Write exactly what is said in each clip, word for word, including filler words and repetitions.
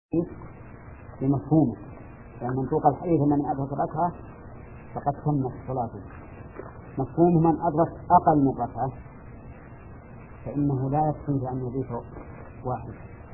بمفهومه، يعني منطوق الحديث من أدرك ركعة فقد تمت صلاته. مفهوم من أدرك أقل من ركعة فإنه لا يكفي أن يضيف واحد.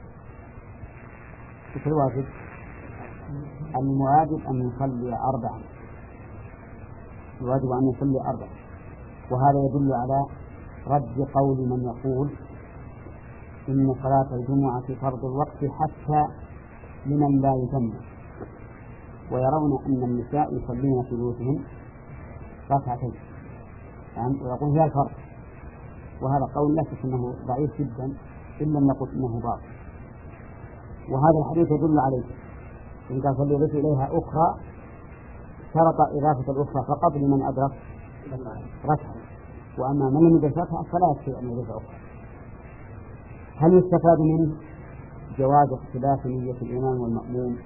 في الواجب المواجب أن يصلي أربعا، الواجب أن يصلي أربعا، وهذا يدل على رد قول من يقول إن صلاة الجمعة فرض الوقت حتى لمن لا يجمع، ويرون أن النساء يصلين في بيوتهن ركعتين، يعني يقول هي الفرض، وهذا قول لا شك أنه ضعيف جدا إن لم نقل أنه باطل. وهذا الحديث يدل عليه إن قال فليضيف إليها أخرى شرط إضافة الأخرى فقط لمن أدرك ركعة، وأما من لم يدرك ركعة فلا يكفي أن يضيف أخرى. هل يستفاد منه جواز اختلاف نية الإمام والمأموم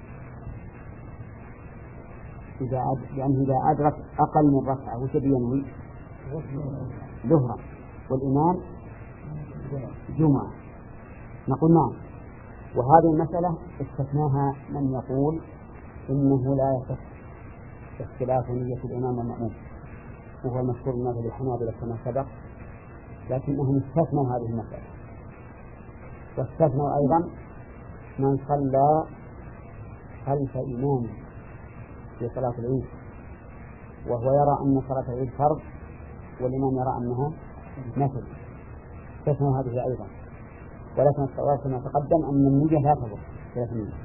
إذا أد... يعني إذا أدرك أقل من ركعة وش ينوي؟ ظهرا والإمام جمعة؟ نقول نعم. وهذه المسألة استثناها من يقول إنه لا يصح اختلاف نية الإمام والمأموم، وهو المشهور من مذهب الحنابلة كما سبق، لكنهم استثنوا هذه المسألة. واستثنوا أيضا من صلى خلف إمام في صلاة العيد وهو يرى أن صلاة العيد فرض والإمام يرى أنها نفل، استثنوا هذه أيضا. ولكن الصواب كما تقدم أن النية لا تضر ثلاث نية.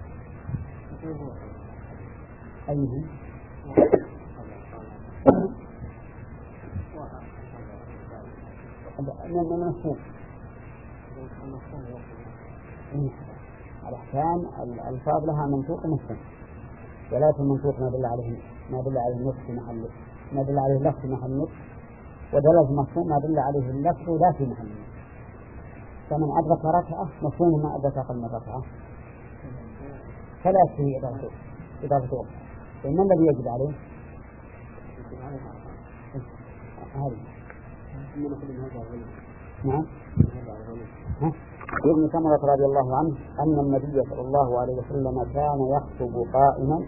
أيهم؟ من المفهوم الأحكام الألفاظ لها منطوق مفهوم، ولكن منطوق ما دل عليه ما دل عليه النص في محله، ما دل عليه اللفظ في محل النص، ودل مفهوم ما دل عليه اللفظ لا في محل النص. فمن أدرك ركعة مفهوم ما أدرك أقل من ركعة فلا يكفي إضافته إضافته إن الذي يجب عليه هذا. نعم. ابن سمرة رضي الله عنه أن النبي صلى الله عليه وسلم كان يخطب قائما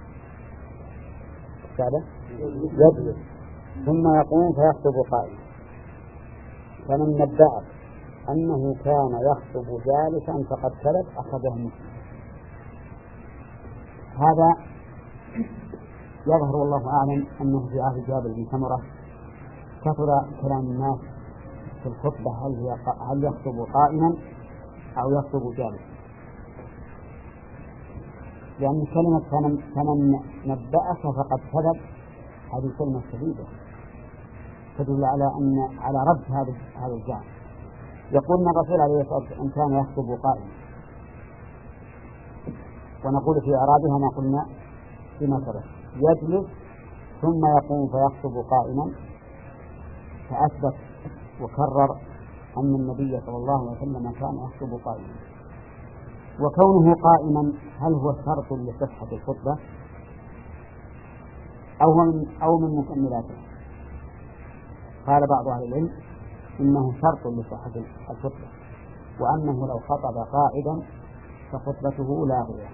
يجلس ثم يقوم فيخطب قائما، فمن نبأ أنه كان يخطب جالسا فقد كذب أخذه مسلم. هذا يظهر والله أعلم أنه في عهد جابر بن سمرة كثر كلام الناس في الخطبة هل هي هل يخطب قائما أو يخطب جالسا، لأن كلمة فمن نبأك فقد كذب هذه كلمة شديدة تدل على أن على رد هذا هذا الجانب. يقول أن الرسول عليه الصلاة والسلام كان يخطب قائما، ونقول في إعرابها ما قلنا فيما سبق يجلس ثم يقوم فيخطب قائما، فأثبت وكرر أن النبي صلى الله عليه وسلم كان يخطب قائما. وكونه قائما هل هو شرط لصحة الخطبة أو من أو من مكملاته؟ قال بعض أهل العلم إنه شرط لصحة الخطبة، وأنه لو خطب قاعدا فخطبته لاغية،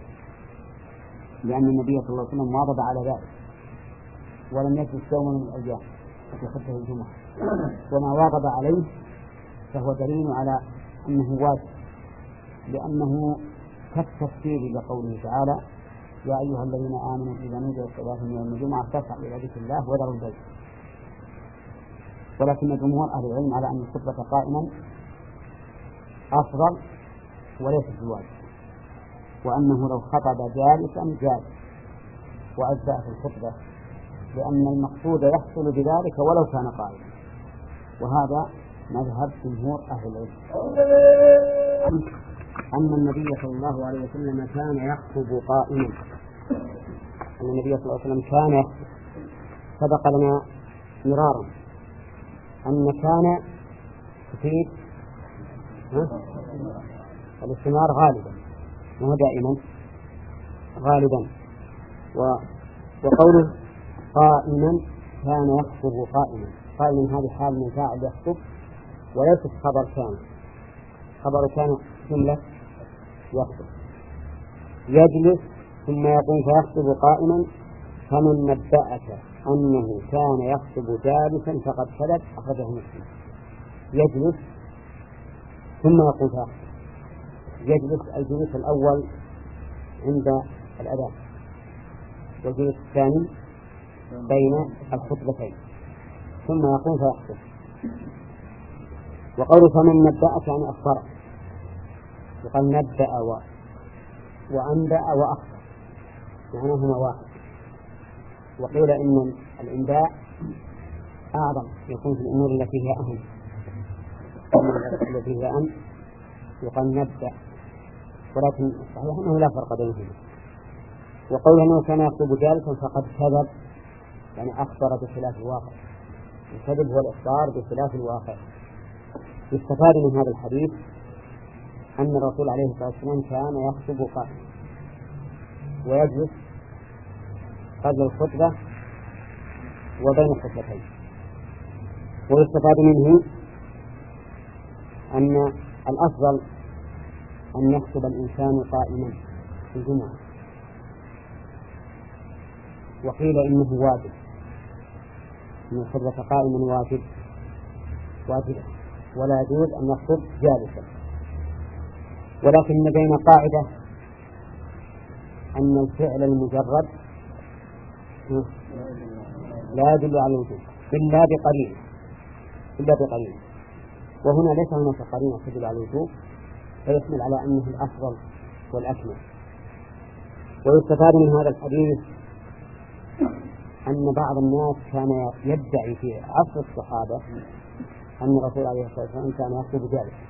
لأن النبي صلى الله عليه وسلم واظب على ذلك ولم يجلس يوما من الأيام في خطبة الجمعة، وما واظب عليه فهو دليل على أنه واجب، لأنه كالتفسير لقوله تعالى يا أيها الذين آمنوا إذا نودي للصلاة من يوم الجمعة فاسعوا إلى ذكر الله وذروا البيع. ولكن جمهور أهل العلم على أن الخطبة قائما أفضل وليس بواجب، وأنه لو خطب جالسا جاز وأجزأ في الخطبة، لأن المقصود يحصل بذلك ولو كان قائما، وهذا مذهب جمهور أهل العلم. أن النبي صلى الله عليه وسلم كان يخطب قائما، أن النبي صلى الله عليه وسلم كان يخطب، سبق لنا مرارا أن كان تفيد الاستمرار غالبا وهو دائما غالبا، وقوله قائما كان يخطب قائما، قائما هذه حال من فاعل يخطب وليست خبر كان، خبر كان جملة يخطب، يجلس ثم يقوم فيخطب قائما، فمن نبأك أنه كان يخطب جالسا فقد كذب، أخرجه مسلم. يجلس ثم يقوم فيخطب. يجلس الجلوس الأول عند الأذان، والجلوس الثاني بين الخطبتين، ثم يقوم فيخطب. وقوله فمن نبأك يعني أخبر، وقال نبأ و... وأنبأ وأخبر معناهما واحد. وقيل إن الإنباء أعظم، يكون في الأمور التي هي أهم، التي هي أهم يقال نبأ، ولكن الصحيح أنه لا فرق بينهما. وقوله أنه كان يخطب جالسا فقد كذب، يعني أخبر بخلاف الواقع. الكذب هو الإخبار بخلاف الواقع. يستفاد من هذا الحديث أن الرسول عليه الصلاة والسلام كان يخطب قائما ويجلس قبل الخطبة وبين الخطبتين. ويستفاد منه أن الأفضل أن يخطب الإنسان قائما في الجمعة، وقيل إنه واجب، أن الخطبة قائما واجب واجب ولا يجوز أن يخطب جالسا. ولكن بين قاعدة أن الفعل المجرد لا يدل على الوجوب إلا بقرينة إلا بقرينة وهنا ليس هناك قرينة تدل على الوجوب، فيحمل على أنه الأفضل والأكمل. ويستفاد من هذا الحديث أن بعض الناس كان يدعي في عصر الصحابة أن الرسول عليه الصلاة والسلام كان يخطب جالسا.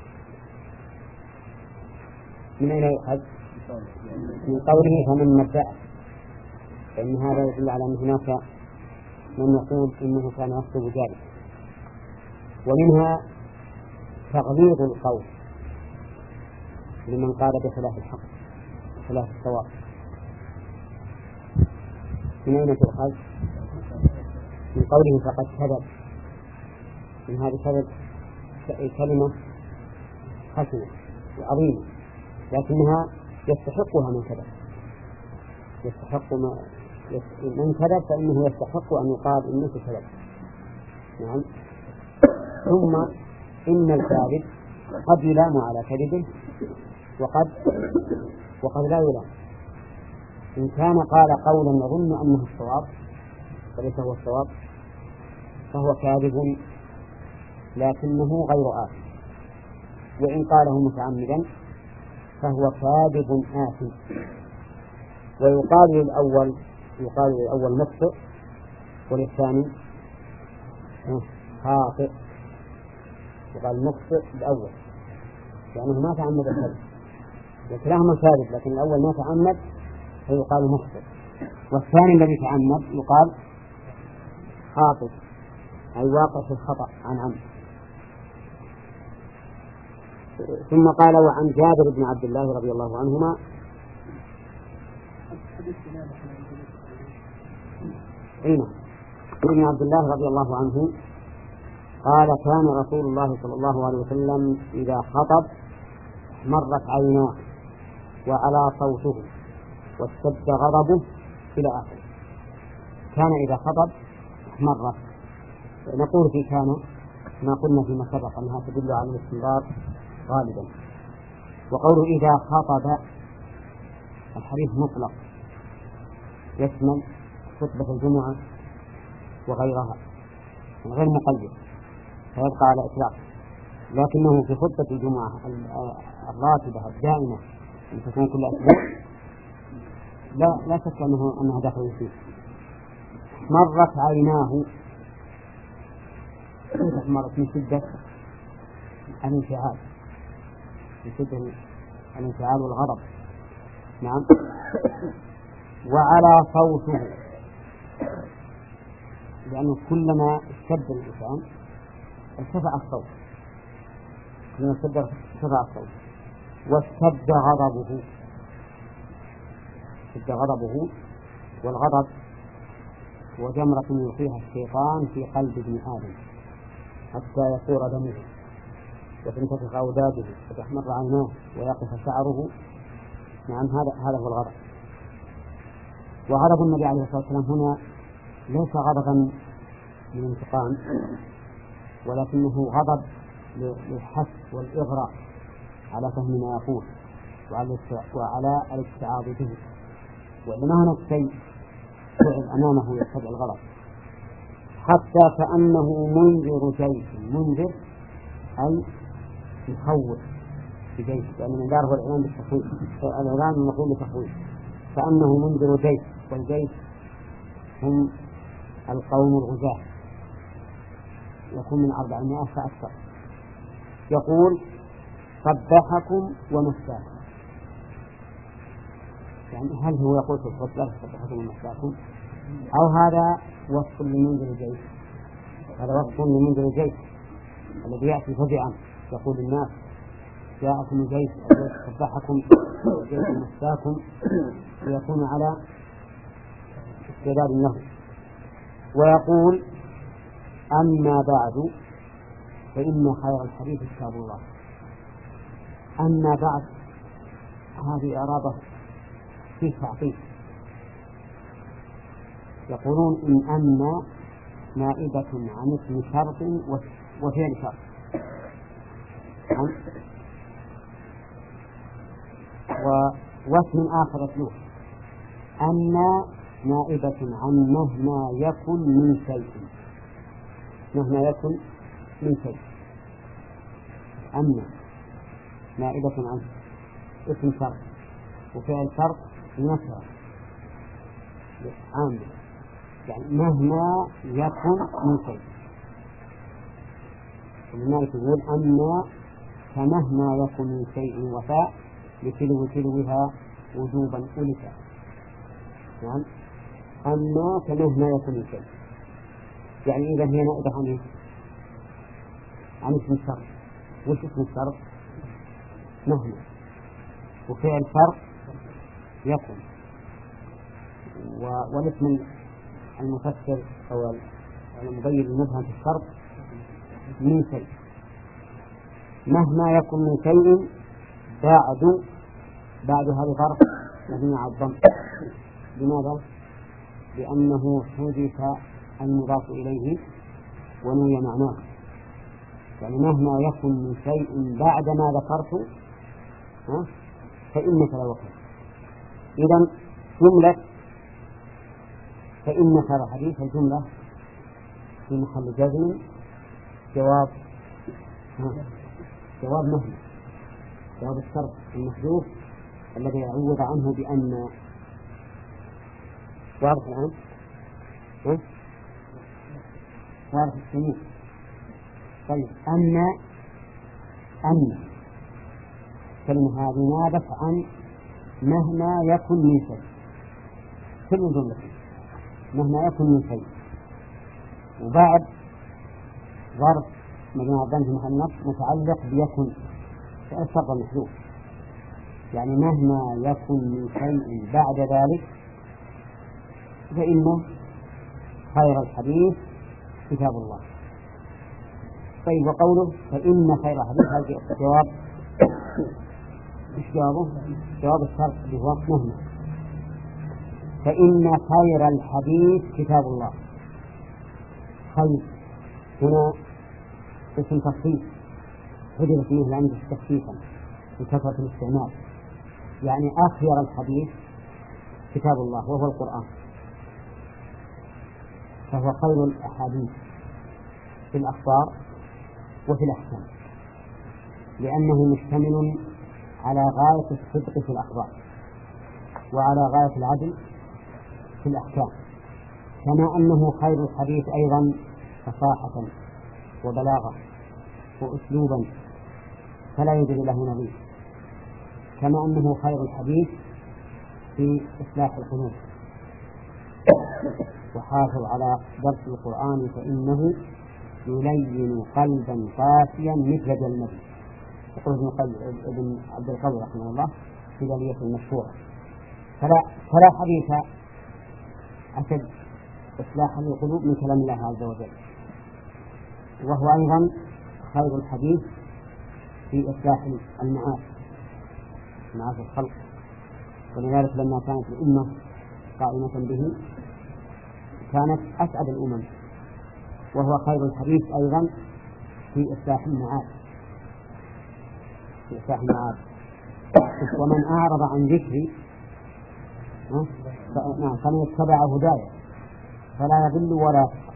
من أين يؤخذ؟ من قوله فمن نبأ، فإن هذا يدل على أن هناك من يقول إنه كان يخطب جالسا. ومنها تغليظ القول لمن قال بخلاف الحق بخلاف الصواب. من أين تؤخذ؟ من قوله فقد كذب، من هذه كذب كلمة حسنة وعظيمة، لكنها يستحقها من كذب، يستحق ما من كذب فإنه يستحق أن يقال إنه كذب. نعم. ثم إن الكاذب قد يلام على كذبه وقد وقد لا يلام. إن كان قال قولا يظن أنه الصواب وليس هو الصواب فهو كاذب لكنه غير آثم، وإن قاله متعمدا فهو كاذب آثم. ويقال للأول يقال للأول مخطئ وللثاني خاطئ. يقال مخطئ الأول لأنه ما تعمد الكذب، وكلاهما كاذب، لكن الأول ما تعمد فيقال مخطئ، والثاني الذي تعمد يقال خاطئ، أي واقع في الخطأ عن عمد. ثم قال وعن جابر بن عبد الله رضي الله عنهما هنا ابن عبد الله رضي الله عنه قال كان رسول الله صلى الله عليه وسلم إذا خطب احمرت عيناه وعلى صوته واشتد غضبه إلى آخره. كان إذا خطب احمرت، نقول في كان ما قلنا فيما سبق أنها تدل على الاستمرار غالبا. وقوله إذا خطب الحديث مطلق يشمل خطبة الجمعة وغيرها غير مقيد فيبقى على إطلاق، لكنه في خطبة الجمعة الراتبة الدائمة أن تكون كل أسبوع لا لا شك أنه أنها داخل فيه. مرت عيناه، كيف مرت؟ من شدة الانفعال، من شدة الانفعال والغضب. نعم. وعلى صوته، لأنه كلما اشتد الإنسان ارتفع الصوت، كلما اشتد ارتفع الصوت. واشتد غضبه، اشتد غضبه، والغضب هو جمرة يلقيها الشيطان في قلب ابن آدم حتى يصير دمه وتنتفخ أوداده وتحمر عيناه ويقف شعره نعم هذا هذا هو الغضب. وغضب النبي عليه الصلاة والسلام هنا ليس غضبا للانتقام، ولكنه غضب للحث والإغراء على فهم ما يقول وعلى الاتعاظ به، وإنما هناك شيء فعل أمامه يتبع الغضب، حتى كأنه منذر جيش. منذر أي يخوف بجيش، لأن يعني الإنذار هو الإعلان بالتخويف، الإعلان المقوم بالتخويف، كأنه منذر جيش. والجيش هم القوم الغزاة، يكون من أربعمائة فأكثر. يقول صبحكم ومساكم، يعني هل هو يقول في الخطبة صبحكم ومساكم، أو هذا وصف لمنذر الجيش؟ هذا وصف لمنذر الجيش الذي يأتي فزعا يقول الناس جاءكم الجيش صبحكم الجيش ومساكم، ليكون على استعداد له. ويقول أما بعد فإن خير الحديث كتاب الله. أما بعد هذه إعرابة في تعطيل. يقولون إن أما نائبة عن اسم شرط وفعل شرط، واسم آخر يتلوه. أما نائبة عن مهما يكن من شيء، مهما يكن من شيء. أما نائبة عن اسم شرط وفعل شرط بنكرة عامة، يعني مهما يكن من شيء. ولذلك يقول أما فمهما يكن من شيء وفاء لتلو تلوها وجوبا ألفا. يعني أما فمهما يكن من شيء، يعني إذا هي نائبة عن عن اسم الشرط. وش اسم الشرط؟ مهما. وفعل شرط يكن. والاسم المفسر أو المبين المبهم في الشرط من شيء. مهما يكن من شيء بعد بعد هذا ظرف مبني على الضم. لماذا؟ لأنه حذف المضاف إليه ونوي معناه. يعني مهما يكن من شيء بعد ما ذكرت فإنك لوكل. إذن جملة فإنك الحديث الجملة في محل جزم جواب جواب مهما، جواب الشرط المحذوف الذي يعوض عنه بأن. واضح الآن؟ واضح السميع. طيب أما أما كلمة هذه نابت عن مهما يكن من شيء، كل جملة مهما يكن من شيء، وبعد ظرف مجموعة ضمن في محل النصب متعلق بيكن الشرط المحذوف. يعني مهما يكن من شيء بعد ذلك فإن خير الحديث كتاب الله. طيب وقوله فإن خير الحديث هذا جواب إيش جوابه؟ جواب الشرط اللي هو مهما. فإن خير الحديث كتاب الله. خير هنا اسم تخصيص حذف فيه العمد تخصيصا لكثرة الاستعمال، يعني أخير الحديث كتاب الله وهو القرآن، فهو خير الأحاديث في الأخبار وفي الأحكام، لأنه مشتمل على غاية الصدق في الأخبار وعلى غاية العدل في الأحكام، كما أنه خير الحديث أيضا فصاحة وبلاغة وأسلوبا فلا يوجد له نظير، كما أنه خير الحديث في إصلاح القلوب. وحافظ على درس القرآن فإنه يلين قلبا قاسيا مثل جل النبي، يقول ابن عبد القادر رحمه الله في دلية المشهورة. فلا, فلا حديث أشد إصلاحا للقلوب من كلام الله عز وجل، وهو أيضا خير الحديث في إصلاح المعاصي معاصي الخلق ولذلك لما كانت الأمة قائمة به كانت أسعد الأمم، وهو خير الحديث أيضا في إصلاح المعاد في إصلاح المعاد. ومن أعرض عن ذكري فمن اتبع هدايا فلا يضل ولا يشقى،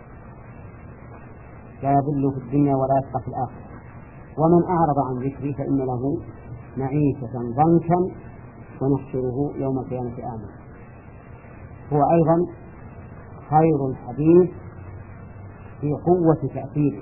لا يضل في الدنيا ولا يشقى في الآخرة. ومن أعرض عن ذكري فإن له معيشة ضنكا ونحشره يوم القيامة أعمى. هو أيضا خير الحديث في قوة تأثيره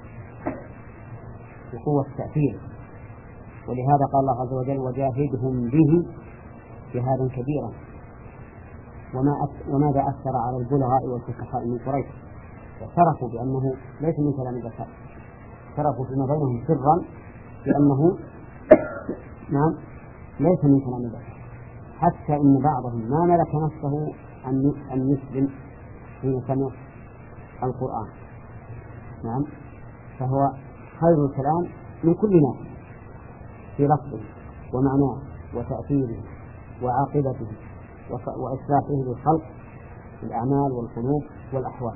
في قوة تأثيره ولهذا قال الله عز وجل وجاهدهم به جهادا كبيرا. وما أث... وماذا أثر على البلغاء والفقهاء من قريش؟ اعترفوا بأنه ليس من كلام البشر، اعترفوا فيما بينهم سرا بأنه نعم ليس من كلام البشر، حتى إن بعضهم ما ملك نفسه أن يسلم حين سمع القرآن. نعم فهو خير الكلام من كل ناس في لفظه ومعناه وتأثيره وعاقبته وإصلاحه للخلق في الأعمال والقلوب والأحوال.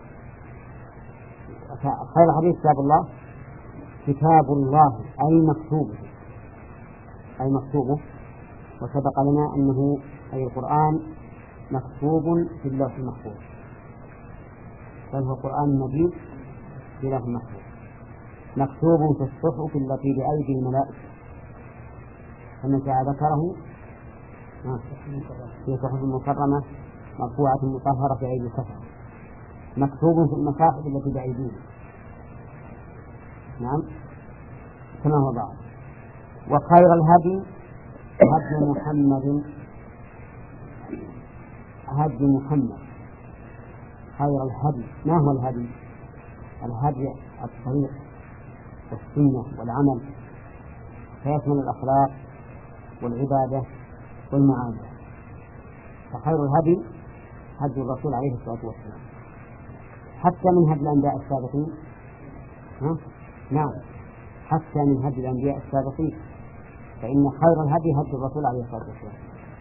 خير الحديث كتاب الله كتاب الله أي مكتوبه أي مكتوبه وسبق لنا أنه أي القرآن مكتوب في اللوح المحفوظ، بل هو قرآن مجيد في اللوح المحفوظ مكتوب في الصحف التي بأيدي الملائكة، فمن شاء ذكره في صحف مكرمة مرفوعة مطهرة في أيدي الكفرة، مكتوب في المصاحف التي بأيديهم. نعم كما هو بعض. وخير الهدي هدي محمد هدي محمد خير الهدي. ما هو الهدي؟ الهدي الطريق والسنة والعمل، فيشمل الأخلاق والعبادة والمعاملة. فخير الهدي هدي الرسول عليه الصلاة والسلام، حتى من هدي الأنبياء السابقين. ها؟ نعم حتى من هدي الأنبياء السابقين، فإن خير الهدي هدي الرسول عليه الصلاة والسلام.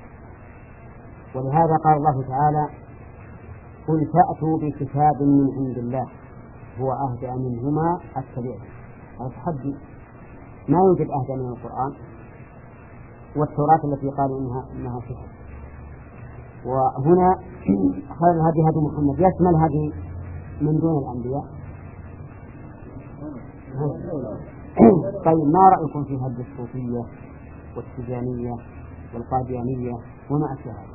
ولهذا قال الله تعالى قل فأتوا بكتاب من عند الله هو أهدى منهما اتبعه. هذا تحدي، ما يوجد أهدى من القرآن والتوراة التي قالوا إنها إنها سحر. وهنا خير الهدي هدي محمد يشمل هدي من دون الأنبياء. طيب ما رأيكم في هدي الصوفية والتجانية والقاديانية وما أشبه هذا؟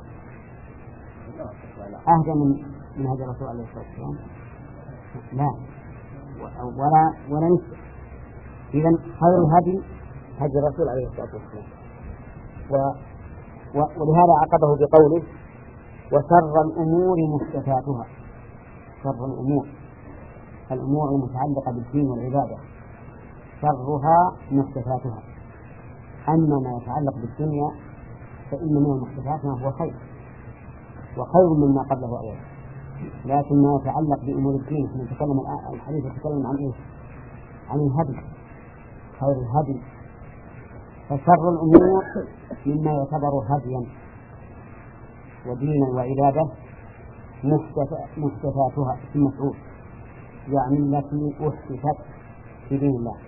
أهدى من من هدي الرسول عليه الصلاة والسلام؟ لا ولا ولا نسبة. إذن خير الهدي هدي الرسول عليه الصلاة والسلام. و... و... ولهذا عقبه بقوله وشر الأمور محدثاتها. شر الأمور الأمور المتعلقة بالدين والعبادة شرها محدثاتها. أما ما يتعلق بالدنيا فإن من المحدثات ما هو خير وخير مما قبله أولا، لكن ما يتعلق بأمور الدين نتكلم الحديث يتكلم عن إيه؟ عن الهدي. خير الهدي فشر الأمور مما يعتبر هديا ودينا وعبادة محدثاتها في المفعول، يعني التي أحدثت في دين الله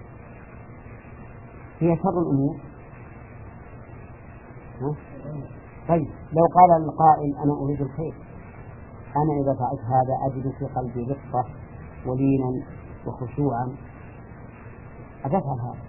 هي شر الأمور. طيب لو قال القائل أنا أريد الخير، أنا إذا فعلت هذا أجد في قلبي رقة ولينا وخشوعا، أتفعل هذا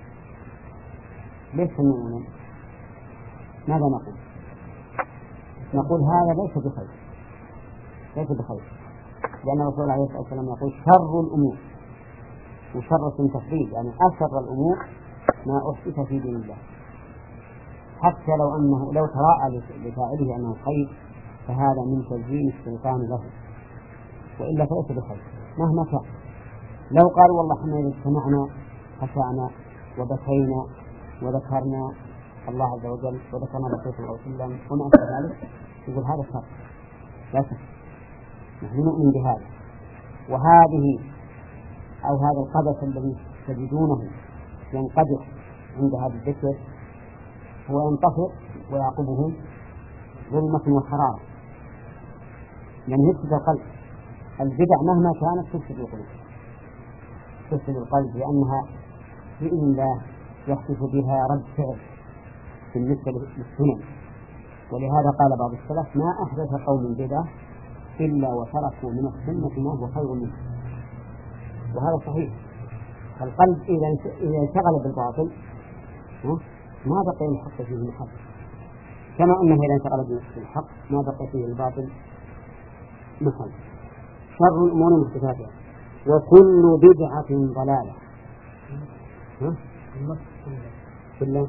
ليس مؤمنا، ماذا نقول؟ نقول هذا ليس بخير ليس بخير لأن الرسول عليه الصلاة والسلام يقول شر الأمور، وشر اسم تفضيل يعني أشر الأمور ما أحدث في دين الله، حتى لو أنه لو تراءى لفاعله أنه خير فهذا من تزيين الشيطان له، وإلا فليس بخير مهما كان. لو قالوا والله احنا إذا اجتمعنا خشعنا وبكينا وذكرنا الله عز وجل وذكرنا رسول الله صلى الله عليه وسلم وما أشبه ذلك، يقول هذا شر، لا شك نحن نؤمن بهذا. وهذه أو هذا القدس الذي تجدونه ينقدح عند هذا الذكر هو ينطفئ ويعقبه ظلمة وحرارة، لأن يفسد القلب. البدع مهما كانت تفسد القلوب، تفسد القلب لأنها بإذن الله يحدث بها رد فعل بالنسبة للسنن. ولهذا قال بعض السلف: ما أحدث قوم بدعة إلا وتركوا من السنة ما هو خير منه. وهذا صحيح. القلب إذا إذا انشغل بالباطل ما بقي الحق فيه محل، كما أنه إذا انشغل بالحق ما بقي فيه الباطل محل. شر الأمور محدثاتها، وكل بدعة ضلالة. كل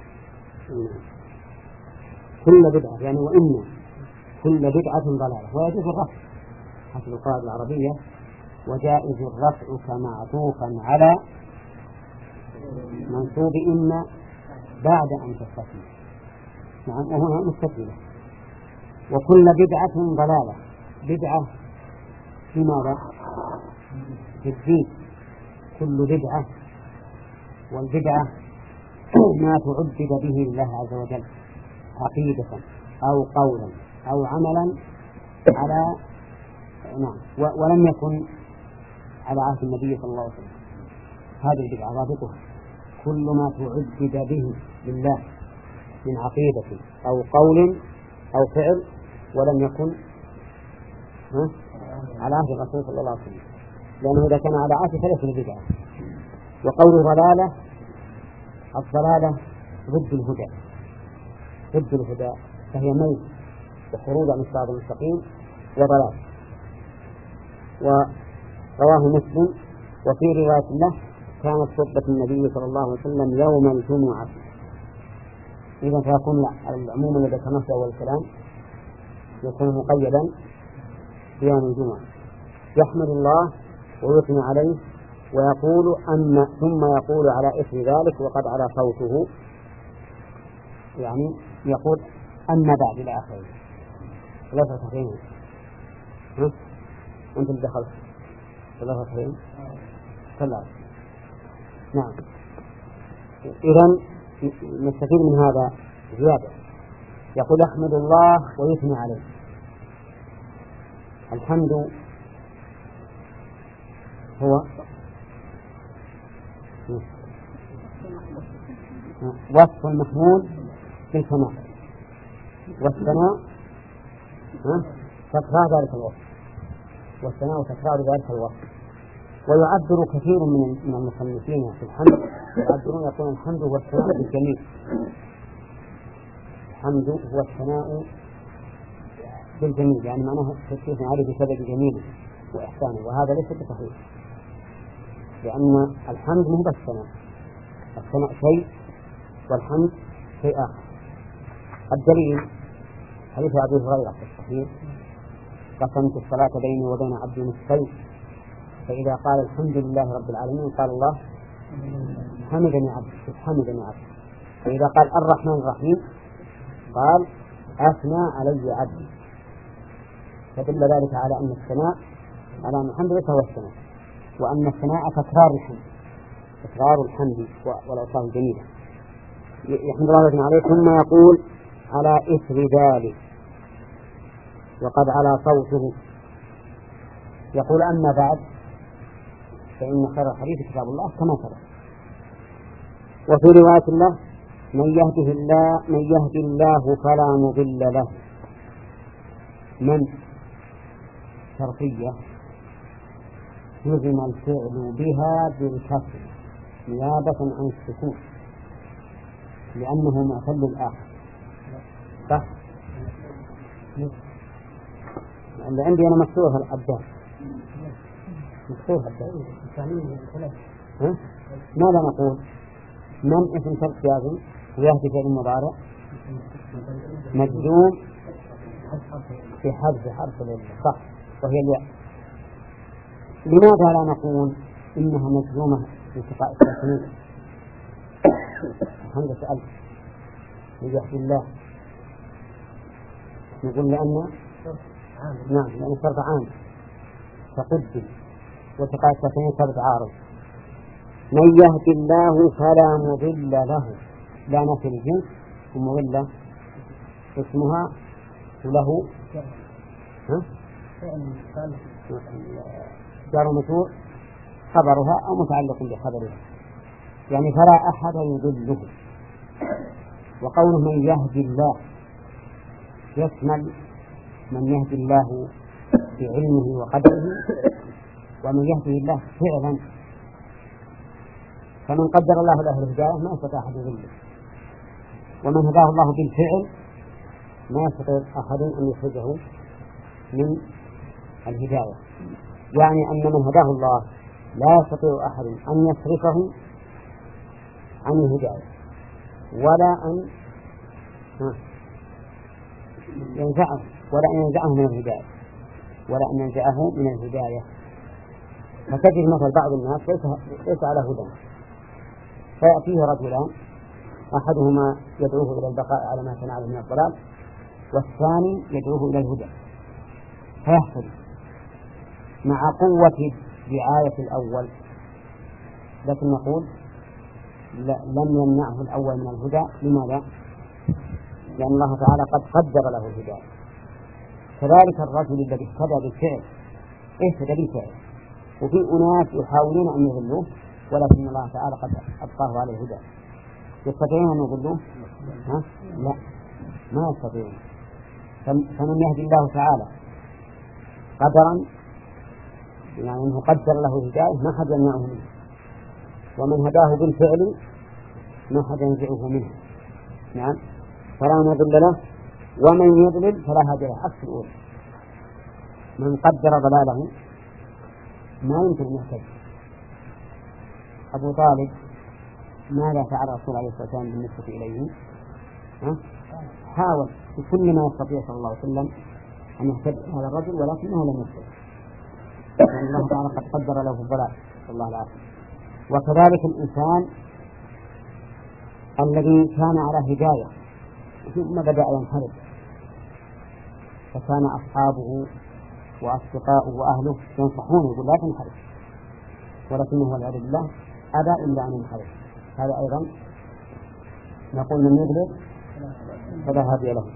كل بدعة يعني وإن كل بدعة ضلالة. ويجوز الرفع حسب القواعد العربية، وجائز الرفع كمعطوفا على منصوب إن بعد أن تستثنى. نعم، وهنا مستثنى. وكل بدعة ضلالة. بدعة في ماذا؟ في الدين. كل بدعة، والبدعة ما تعبد به الله عز وجل عقيدة أو قولا أو عملا على نعم ولم يكن على عهد النبي صلى الله عليه وسلم. هذه البدعة ضابطها كل ما تعبد به لله من عقيدة أو قول أو فعل ولم يكن على عهد الرسول صلى الله عليه وسلم، لأنه إذا كان على عهد فليس بدعة. وقول ضلالة، الضلالة ضد الهدى، ضد الهدى، فهي ميل وخروج عن الصراط المستقيم وضلال. ورواه مسلم. وفي رواية له: كانت خطبة النبي صلى الله عليه وسلم يوم الجمعة. إذا فيكون العموم الذي ذكرناه أول الكلام يكون مقيدا بيوم الجمعة. يحمد الله ويثني عليه ويقول أن ثم يقول على إثر ذلك وقد على صوته، يعني يقول أما بعد إلى آخره. ثلاثة صحيحين. ها؟ أنت اللي دخلت ثلاثة صحيحين؟ كلا. نعم. إذن نستفيد من هذا زيادة. يقول أحمد الله ويثني عليه. الحمد هو وصف المحمود بالكمال، والثناء تكرار ذلك الوصف، والثناء تكرار ذلك الوصف. ويعبر كثير من المصنفين في الحمد يعبرون يقولون الحمد هو الثناء بالجميل، الحمد هو الثناء بالجميل، يعني معناه تشريف عليه بسبب جميله وإحسانه، وهذا ليس بصحيح، لأن الحمد مو بس الثناء، الثناء شيء والحمد شيء آخر. الدليل حديث أبي هريرة في الصحيح: قسمت الصلاة بيني وبين عبدي نصفين، فإذا قال الحمد لله رب العالمين قال الله حمدني عبدي حمدني عبدي، فإذا قال الرحمن الرحيم قال أثنى علي عبدي. فدل ذلك على أن الثناء على أن الحمد ليس هو الثناء، وأن الثناء تكرار الحمد، تكرار الحمد والأوصاف الجميلة. يحمد الله ويثني عليه ثم يقول على إثر ذلك وقد على صوته، يقول أما بعد فإن خير الحديث كتاب الله كما سبق. وفي رواية الله: من يهده الله من يهدي الله فلا مضل له. من شرطية يلزم الفعل بها بالكسر نيابة عن السكون، لأنه معتل الآخر. صح؟ اللي عندي أنا مكسور الأبدان، مكسور الأبدان. ماذا نقول؟ من اسم شرط جازم ويهدي فعل مضارع مجزوم في حذف حرف العلة، صح، وهي الياء. لماذا لا نقول إنها مجزومة بانتقاء الساكنين؟ الحمد سألت بجهد الله، نقول لأن نعم لأن الشرط عام فقدم، وانتقاء الساكنين شرط عارض. من يهدي الله فلا مضل له، لا نفي الجنس ومضل اسمها وله ها؟ جار ومجرور خبرها أو متعلق بخبرها، يعني فلا أحد يضله. وقوله من يهدي الله يشمل من يهدي الله بعلمه وقدره، ومن يهدي الله فعلا. فمن قدر الله له الهداية ما يستطيع أحد يضله، ومن هداه الله بالفعل ما يستطيع أحد أن يخرجه من الهداية. يعني أن من هداه الله لا يستطيع أحد أن يصرفه عن الهداية ولا أن ينزعه ولا أن ينزعه من الهداية ولا أن ينزعه من الهداية. فتجد مثل بعض الناس ليس على هدى، فيأتيه رجلان أحدهما يدعوه إلى البقاء على ما كان عليه من الضلال، والثاني يدعوه إلى الهدى، فيحصل مع قوة رعاية الأول. لكن نقول لم يمنعه الأول من الهدى. لماذا؟ لأن الله تعالى قد قدر له الهداية. كذلك الرجل الذي اهتدى بالفعل اهتدى بالفعل، وفي أناس يحاولون أن يضلوه ولكن الله تعالى قد أبقاه على الهدى. يستطيعون أن يضلوه؟ ها؟ لا، ما يستطيعون. فمن يهدي الله تعالى قدرا يعني أنه قدر له الهداية ما حد يمنعه منه، ومن هداه بالفعل ما حد ينزعه منه. نعم، فلا نضل له ومن يضلل فلا هادي له. عكس الأولى، من قدر ضلاله ما يمكن أن يهتدي. أبو طالب ماذا فعل الرسول عليه الصلاة والسلام بالنسبة إليه؟ ها؟ حاول بكل ما يستطيع صلى الله عليه وسلم أن يهتدي هذا الرجل ولكنه لم يهتدي، لأن الله تعالى قد قدر له الضلال صلى الله عليه وسلم. وكذلك الإنسان الذي كان على هداية ثم بدأ ينحرف، فكان أصحابه وأصدقاؤه وأهله ينصحونه يقول لا تنحرف، ولكنه والعياذ بالله أبى إلا أن ينحرف. هذا أيضا نقول من يضلل فلا هادي له.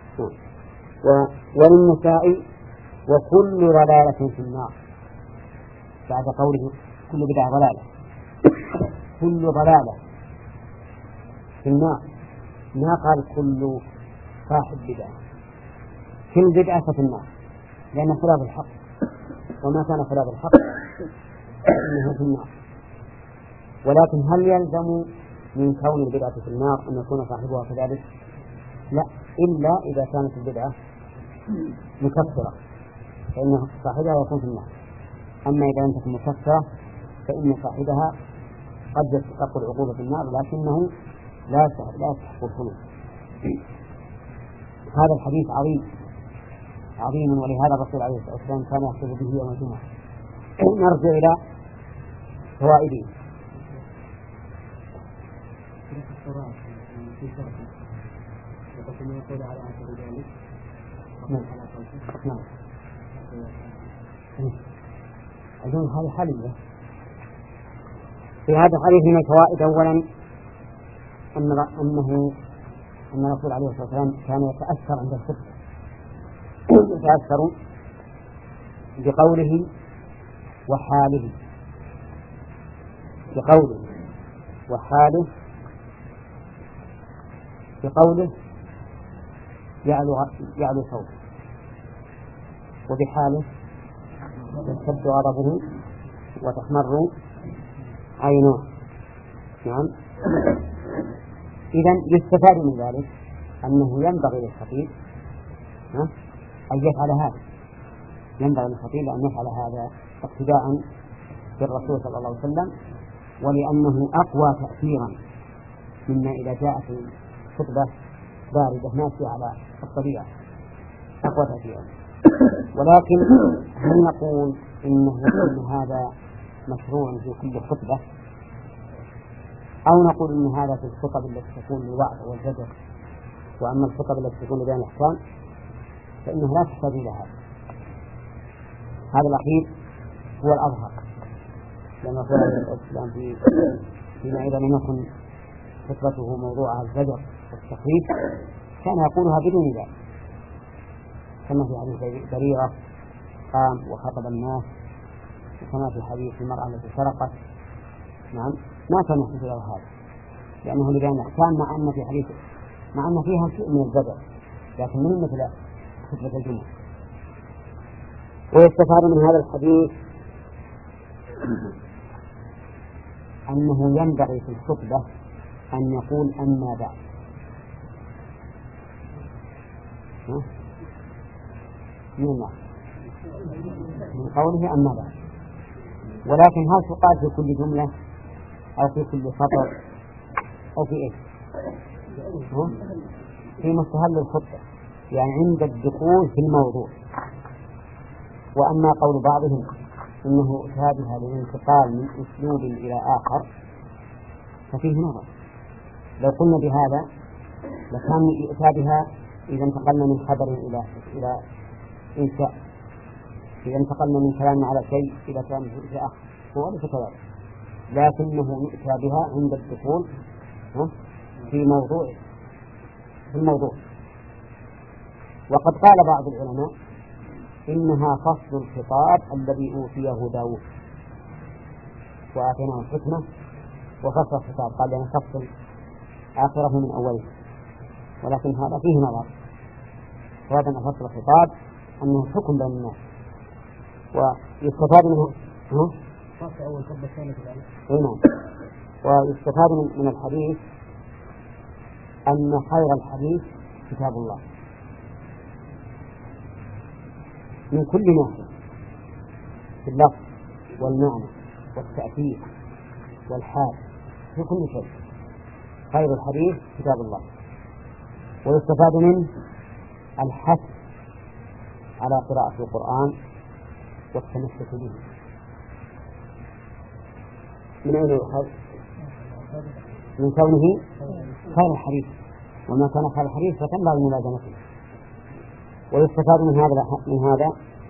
وللنساء وكل ضلالة في النار، بعد قوله كل بدعة ضلالة، كل ضلالة في النار، ما قال كل صاحب بدعة. كل بدعة في النار لأن خلاف الحق، وما كان خلاف الحق فإنه في النار. ولكن هل يلزم من كون البدعة في النار أن يكون صاحبها كذلك؟ لا، إلا إذا كانت البدعة مكفرة فإن صاحبها يكون في النار. أما إذا لم تكن مكفرة فإن صاحبها قد يستحق العقوبة في النار لكنه لا لا يستحق الخلود. هذا الحديث عظيم عظيم، ولهذا الرسول عليه الصلاة والسلام كان يحتفظ به يوم الجمعة. نرجع إلى فوائده. نعم، أظن هذه حالية. في هذا الحديث من الفوائد أولا أن أنه أن الرسول عليه الصلاة والسلام كان يتأثر عند الخطبة، يتأثر بقوله وحاله، بقوله وحاله، بقوله يعلو يعلو صوته، وبحاله يشتد غضبه وتحمر عينه. نعم، إذن يستفاد من ذلك أنه ينبغي للخطيب أن يفعل هذا، ينبغي للخطيب أن يفعل هذا اقتداء بالرسول صلى الله عليه وسلم، ولأنه أقوى تأثيرا مما إذا جاءت خطبة باردة ماشية على الطبيعة، أقوى تأثيرا. ولكن هل نقول إنه إن هذا مشروع في كل خطبة، أو نقول إن هذا في الخطب التي تكون للوعظ والزجر، وأما الخطب التي تكون لبيان الأحكام فإنه لا تحتاج إلى هذا. هذا الأخير هو الأظهر، لأن الرسول عليه السلام في فيما إذا لم يكن خطبته موضوعها الزجر والتخويف كان يقولها بدون ذلك، كما في حديث بريرة قام وخطب الناس، وكما في حديث المرأة التي سرقت. نعم، ما كان يحدث له هذا، لأنه لبيان الأحكام، مع أن في حديث مع أن فيها شيء من البدع، لكن من مثل خطبة الجمعة. ويستفاد من هذا الحديث أنه ينبغي في الخطبة أن يقول أما بعد، من قوله أما بعد. ولكن هل تقال في كل جملة أو في كل سطر أو في إيش؟ في مستهل الخطبة، يعني عند الدخول في الموضوع. وأما قول بعضهم إنه شابه للانتقال من أسلوب إلى آخر ففيه نظر. لو قلنا بهذا لكان يؤتى إذا انتقلنا من خبر إلى إلى إنشاء، إذا انتقلنا من كلام على شيء إلى كلام في آخر، هو ليس كذلك، لكنه يؤتى بها عند الدخول في موضوع في الموضوع. وقد قال بعض العلماء إنها فصل الخطاب الذي أوتيه داود وآتيناه الحكمة، وفصل الخطاب قال لنا فصل آخره من أوله، ولكن هذا فيه نظر. وهذا أن فصل الخطاب أنه حكم بين الناس، ويستفاد منه فصل أول خطبة ثانية نعم. ويستفاد من الحديث أن خير الحديث كتاب الله من كل ناحية، في اللفظ والمعنى والتأثير والحال، في كل شيء خير الحديث كتاب الله. ويستفاد منه الحث على قراءة القرآن والتمسك به. من أين يؤخذ؟ من كونه خير الحديث، وما كان خير الحديث فتنبغي ملازمته. ويستفاد من هذا من هذا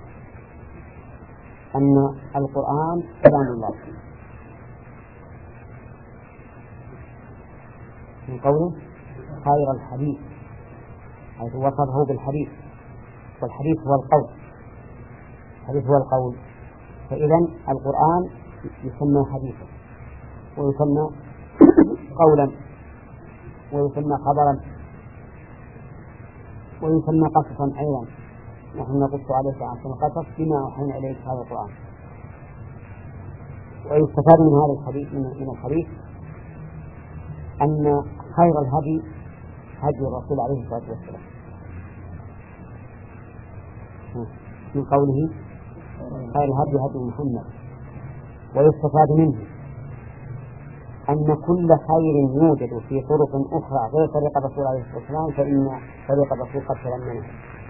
أن القرآن كلام الله، من قوله خير الحديث حيث وصفه بالحديث، والحديث هو القول، الحديث هو القول. فإذا القرآن يسمى حديثا، ويسمى قولا، ويسمى خبرا، ويسمى قصصا أيضا. نحن نقص عليك أحسن القصص بما أوحينا إليك هذا القرآن. ويستفاد من هذا الحديث من الحديث أن خير الهدي هدي الرسول عليه الصلاة والسلام، من قوله خير الهدي هدي محمد. ويستفاد منه أن كل خير يوجد في طرق أخرى غير طريق الرسول عليه الصلاة والسلام فإن طريق الرسول قد تلمنه.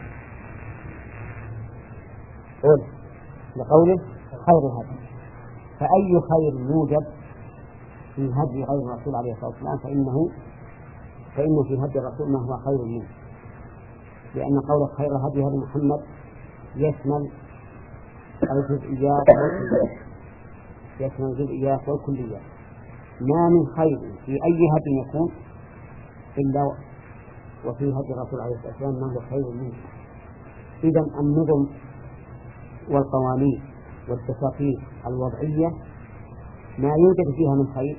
قول لقوله خير الهدي، فأي خير يوجد في هدي غير الرسول عليه الصلاة والسلام فإنه فإن في هدي الرسول ما هو خير منه، لأن قول خير الهدي هدي محمد يشمل الجزئيات يشمل الجزئيات والكليات. ما من خير في أي هدي يكون إلا وفي هدي الرسول عليه الصلاة والسلام ما هو خير منه. إذا النظم والقوانين والتفاصيل الوضعية ما يوجد فيها من خير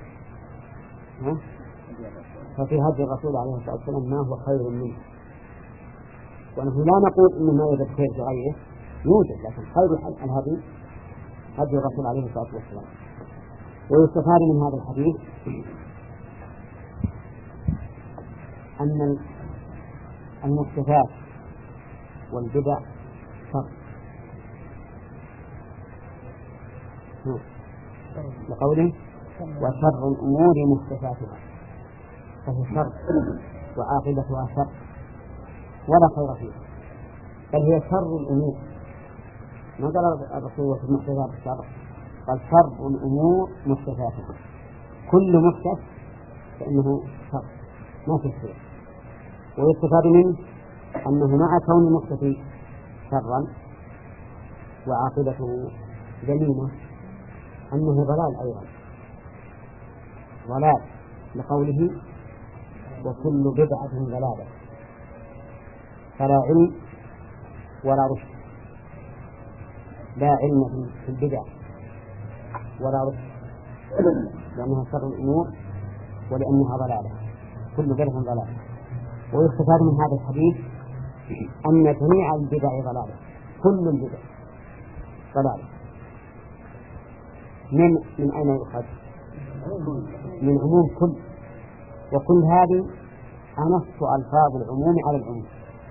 ففي هدي الرسول عليه الصلاة والسلام ما هو خير منه. ونحن لا نقول إنه ما يوجد خير في غيره، يوجد، لكن خير الهدي هدي الرسول عليه الصلاة والسلام. ويستفاد من هذا الحديث أن المحدثات والبدع شر، لقوله وشر الأمور محدثاتها، فهي شر وعاقبتها شر ولا خير فيها، بل هي شر الأمور. ما قال الرسول في المحدثات الشر، قال شر الأمور محدثاتها، كل محدث فإنه شر ما فيه خير. ويستفاد منه أنه مع كون المحدث شرا وعاقبته ذميمة أنه ضلال أيضا، ضلال، لقوله وكل بدعة ضلالة. فلا علم ولا رشد، لا علم في البدع ولا رشد، لأنها شر الأمور ولأنها ضلالة، كل بدعة ضلالة. ويستفاد من هذا الحديث أن جميع البدع ضلالة، كل البدع ضلالة. من من أين يؤخذ؟ من عموم كل، وكل هذه أنص ألفاظ العموم على العموم،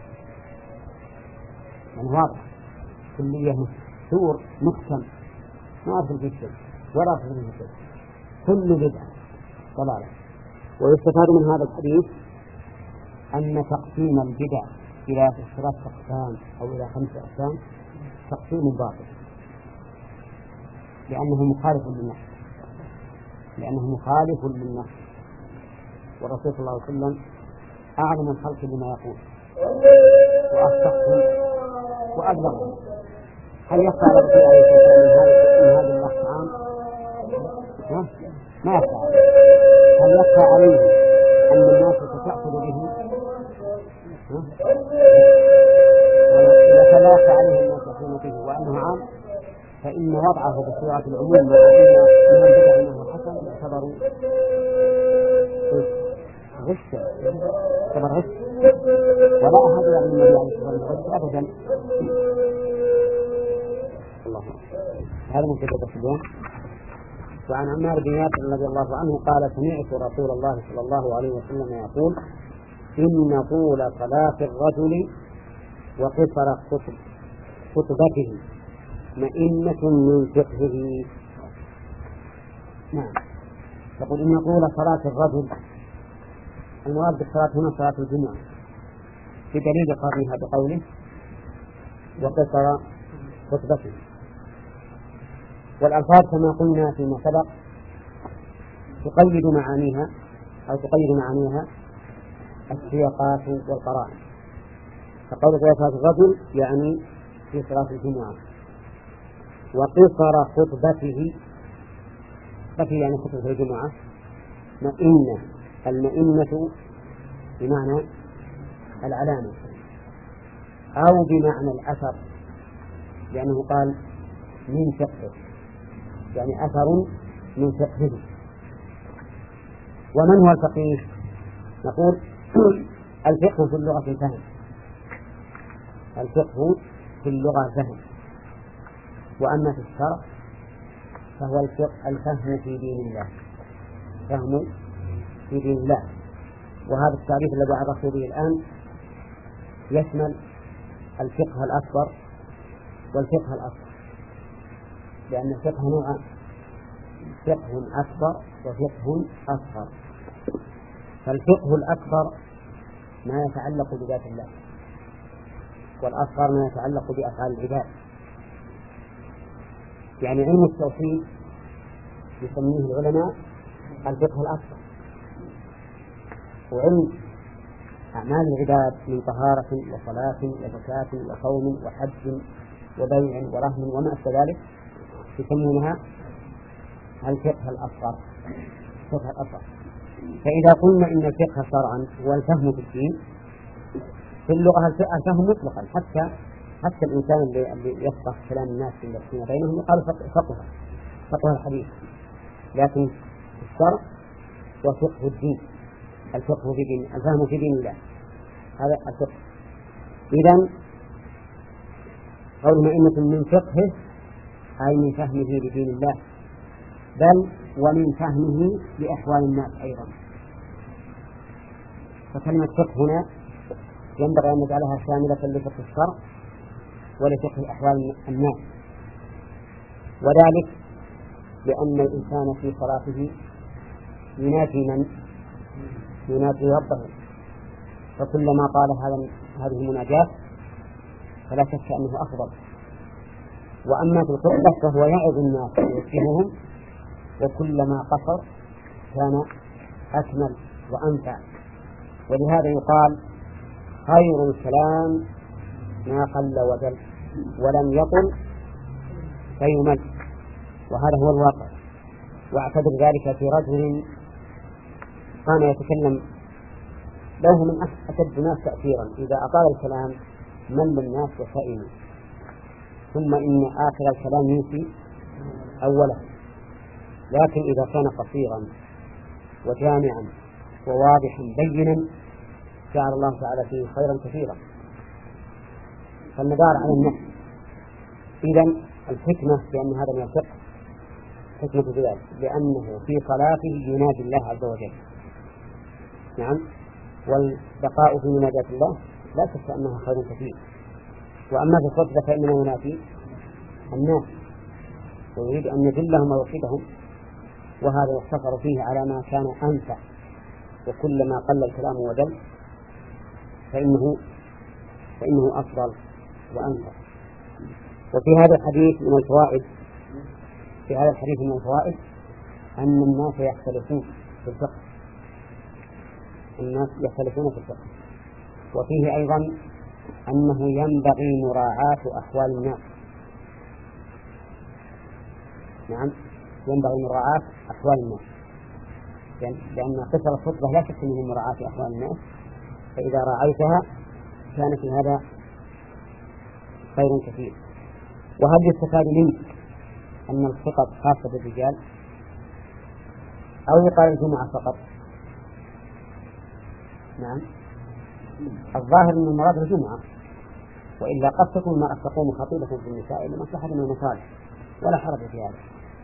يعني واضح كلية مستور محكم ما أرسل فيه شيء ولا أرسل فيه شيء، كل بدعة ضلالة. ويستفاد من هذا الحديث أن تقسيم البدع إلى ثلاث أقسام أو إلى خمسة أقسام تقسيم باطل، لأنه مخالف للنص، لأنه مخالف للنص. والرسول صلى الله عليه وسلم أعلم الخلق بما يقول وأصدقهم وأبلغهم. هل يخفى على الرسول عليه الصلاة والسلام من هذا الأقسام؟ ما يخفى عليه. هل يخفى عليه أن الناس ستأخذ به؟ إذا لا يخفى عليه الناس يأخذون به وأنه عام، فإن وضعه بصيغة العموم مع أن من البدع أنه حسن يعتبر غش، يعتبر غش، ولا أحد يعني من النبي غش أبدا. الله هذا من كتابة اليوم. وعن عمار بن ياسر رضي الله عنه قال سمعت رسول الله صلى الله عليه وسلم يقول إن طول صلاة الرجل وقصر خطبته مئنة من فقهه. نعم، يقول إن طول صلاة الرجل، المراد بالصلاة هنا صلاة الجمعة، بدليل قرنها بقوله وقصر خطبته. والألفاظ كما قلنا فيما سبق تقيد معانيها أو تقيد معانيها السياقات والقرائن. فقول صلاة الرجل يعني في صلاة الجمعة، وقصر خطبته ففي يعني خطبة الجمعة مئنة. المئنة بمعنى العلامة أو بمعنى الأثر، لأنه قال من فقهه يعني أثر من فقهه. ومن هو الفقيه؟ نقول الفقه في اللغة الفهم، الفقه في اللغة فهم، وأما في الشرع فهو الفقه الفهم في دين الله، فهم في دين الله. وهذا التعريف الذي عرفته به الآن يشمل الفقه الأكبر والفقه الأصغر، لأن الفقه نوعان، فقه أكبر وفقه أصغر. فالفقه الأكبر ما يتعلق بذات الله، والأصغر ما يتعلق بأفعال العباد. يعني علم التوحيد يسميه العلماء الفقه الأكبر، وعلم أعمال العباد من طهارة وصلاة وزكاة وصوم وحج وبيع ورهن وما أشبه ذلك يسمونها الفقه الأصغر، الفقه الأصغر. فإذا قلنا إن الفقه شرعا هو الفهم في الدين، في اللغة الفهم مطلقا، حتى حتى الإنسان اللي يفقه كلام الناس فيما بينهم يقال فقه فقه الحديث. لكن الشرع هو فقه الدين، الفقه في دين، الفهم في دين الله، هذا الفقه. إذن قول مئنة من فقهه أي من فهمه لدين الله، بل ومن فهمه لأحوال الناس أيضا. فكلمة فقه هنا ينبغي أن نجعلها شاملة لفقه الشرع ولفقه أحوال الناس، وذلك لأن الإنسان في صلاته يناجي من يناجي ربه، فكلما قال هذا هذه المناجاة فلا شك أنه أفضل. وأما في الخطبة فهو يعظ الناس ويوجههم، وكلما قصر كان أكمل وأنفع. ولهذا يقال خير الكلام ما قل وجل ولم يطل فيمل، وهذا هو الواقع. واعتبر ذلك في رجل كان يتكلم له من أشد الناس تأثيرا إذا أطال الكلام مل الناس وسئموا، ثم إن آخر الكلام ينسي أوله. لكن إذا كان قصيرا وجامعا وواضحا بينا جعل الله تعالى فيه خيرا كثيرا. فالمدار على النفس. إذن الحكمة بأن هذا من الفقه حكمة ذلك لأنه في صلاته ينادي الله عز وجل. نعم. والبقاء في مناجاة الله لا شك أنها خير كثير. وأما في الخطبة فإنه ينادي الناس ويريد أن يدلهم ويرشدهم، وهذا يختصر فيه على ما كان أنفع، وكلما قل الكلام ودل فإنه فإنه أفضل وأنفع. وفي هذا الحديث من الفوائد في هذا الحديث من الفوائد أن الناس يختلفون في الفقه الناس يختلفون في الفقه وفيه أيضا أنه ينبغي مراعاة أحوال الناس. نعم، ينبغي مراعاة أحوال الناس، لأن قصر الخطبة لا شك من مراعاة أحوال الناس، فإذا راعيتها كان في هذا خير كثير. وهل يستفاد منه أن الخطب خاصة بالرجال أو يقال الجمعة فقط؟ نعم، الظاهر أن المراد الجمعة، وإلا قد تكون ما تقوم خطيبة في النساء لمصلحة من المصالح ولا حرج في هذا.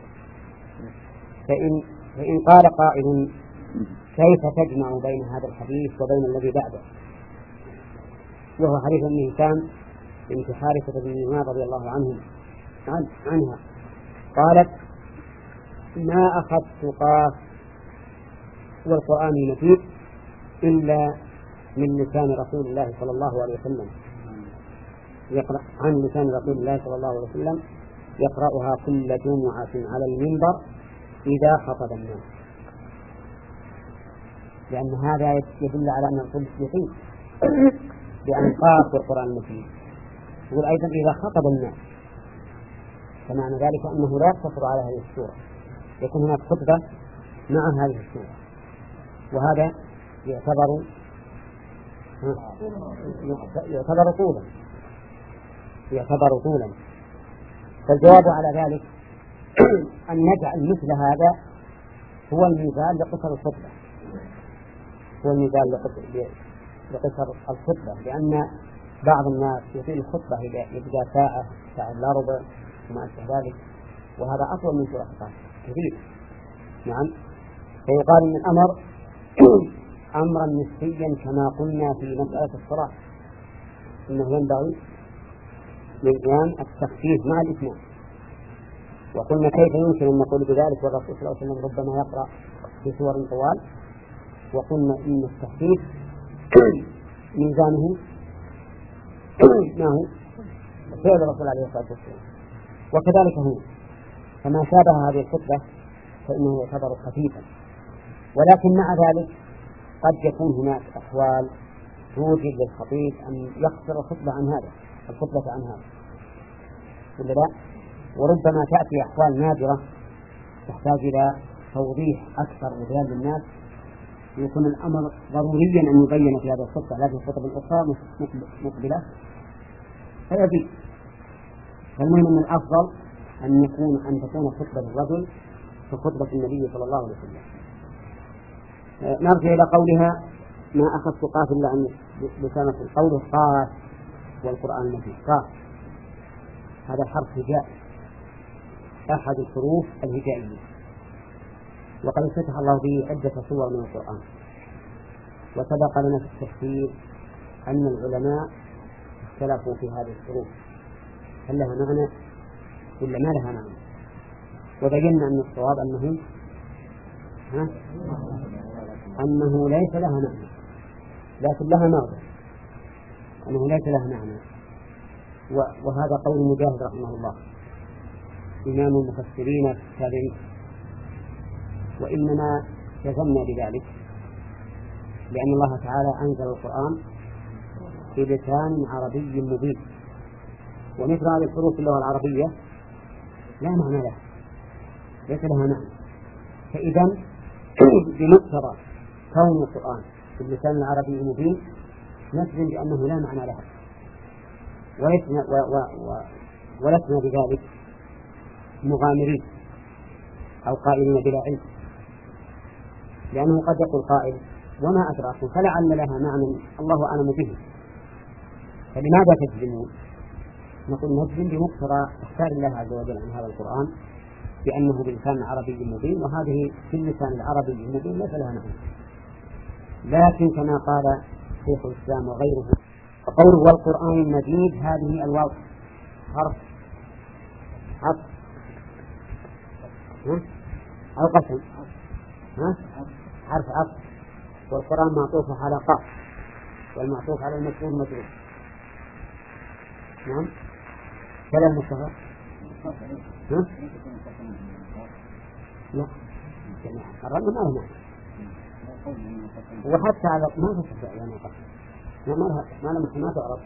فإن, فإن قال قائل كيف تجمع بين هذا الحديث وبين الذي بعده، وهو حديث ابن هشام بنت حارثة بن نعمان رضي الله عنه عنها قالت ما أخذت قاف والقرآن المجيد إلا من لسان رسول الله صلى الله عليه وسلم يقرأ عن لسان رسول الله صلى الله عليه وسلم يقرأها كل جمعة على المنبر إذا خطب الناس، لأن هذا يدل على أن القدس يقين بأن قاف القرآن المجيد. يقول أيضا إذا خطب الناس، فمعنى ذلك أنه لا يقتصر على هذه السورة، يكون هناك خطبة مع هذه السورة، وهذا يعتبر يعتبر طولا يعتبر طولا فالجواب على ذلك أن نجعل مثل هذا هو الميزان لقصر الخطبة هو الميزان لقصر الخطبة لأن بعض الناس يطيل الخطبة يبقى ساعة ساعة لا ربع وما أشبه ذلك، وهذا أطول من سورة القاف كثير. نعم، فيقال من الأمر أمرا نسبيا كما قلنا في مسألة الصلاة إنه ينبغي للإمام التخفيف مع الإتمام، وقلنا كيف يمكن أن نقول بذلك والرسول صلى الله عليه وسلم ربما يقرأ في سور طوال، وقلنا إن التخفيف ميزانه ما هو فعل الرسول عليه الصلاة والسلام، وكذلك هو فما شابه هذه الخطبة فإنه يعتبر خفيفا. ولكن مع ذلك قد يكون هناك أحوال توجد للخطيب أن يقصر الخطبة عن هذا الخطبة عن هذا ولا لا؟ وربما تأتي أحوال نادرة تحتاج إلى توضيح أكثر وبيان للناس، يكون الأمر ضروريا أن يبين في هذا الخطبة لا في الخطب الأخرى مقبلة فيزيد. فالمهم أن الأفضل أن يكون أن تكون خطبة الرجل كخطبة النبي صلى الله عليه وسلم. نرجع إلى قولها ما أخذت قاف إلا عن لسانة القول قاف والقرآن المجيد. قاف هذا حرف هجاء أحد الحروف الهجائية، وقد افتتح الله به عدة سور من القرآن. وسبق لنا في التفسير أن العلماء اختلفوا في هذه الحروف هل لها معنى ولا ما لها معنى، وبينا أن الصواب أنه ها؟ أنه ليس لها معنى لكن لها مغزى، أنه ليس لها معنى. وهذا قول مجاهد رحمه الله إمام المفسرين التابعين. وإنما جزمنا بذلك لأن الله تعالى أنزل القرآن بلسان عربي مبين، ومثل هذه الحروف في اللغة العربية لا معنى لها ليس لها معنى. فإذا بمقتضى كون القرآن في اللسان العربي المبين نجزم بأنه لا معنى لها، ولسنا, و و و ولسنا بذلك مغامرين أو قائلين بلا علم، لأنه قد يقول قائل وما أدراكم فلعل لها معنى الله أعلم به، فلماذا تجزمون؟ نقول نجزم بمقتضى إخبار الله عز وجل عن هذا القرآن بأنه بلسان عربي مبين، وهذه في اللسان العربي المبين ليس لها معنى. لكن كما قال شيخ الإسلام وغيره قوله والقرآن المجيد، هذه الواو حرف حرف أو قسم حرف عطف، والقرآن معطوف على قاف، والمعطوف على المشهور مجرور. نعم كلام مصطفى ها؟ لا قررنا ما هنا وحتى على ما تستطيع يعني ما ما ما لم ما تعرف.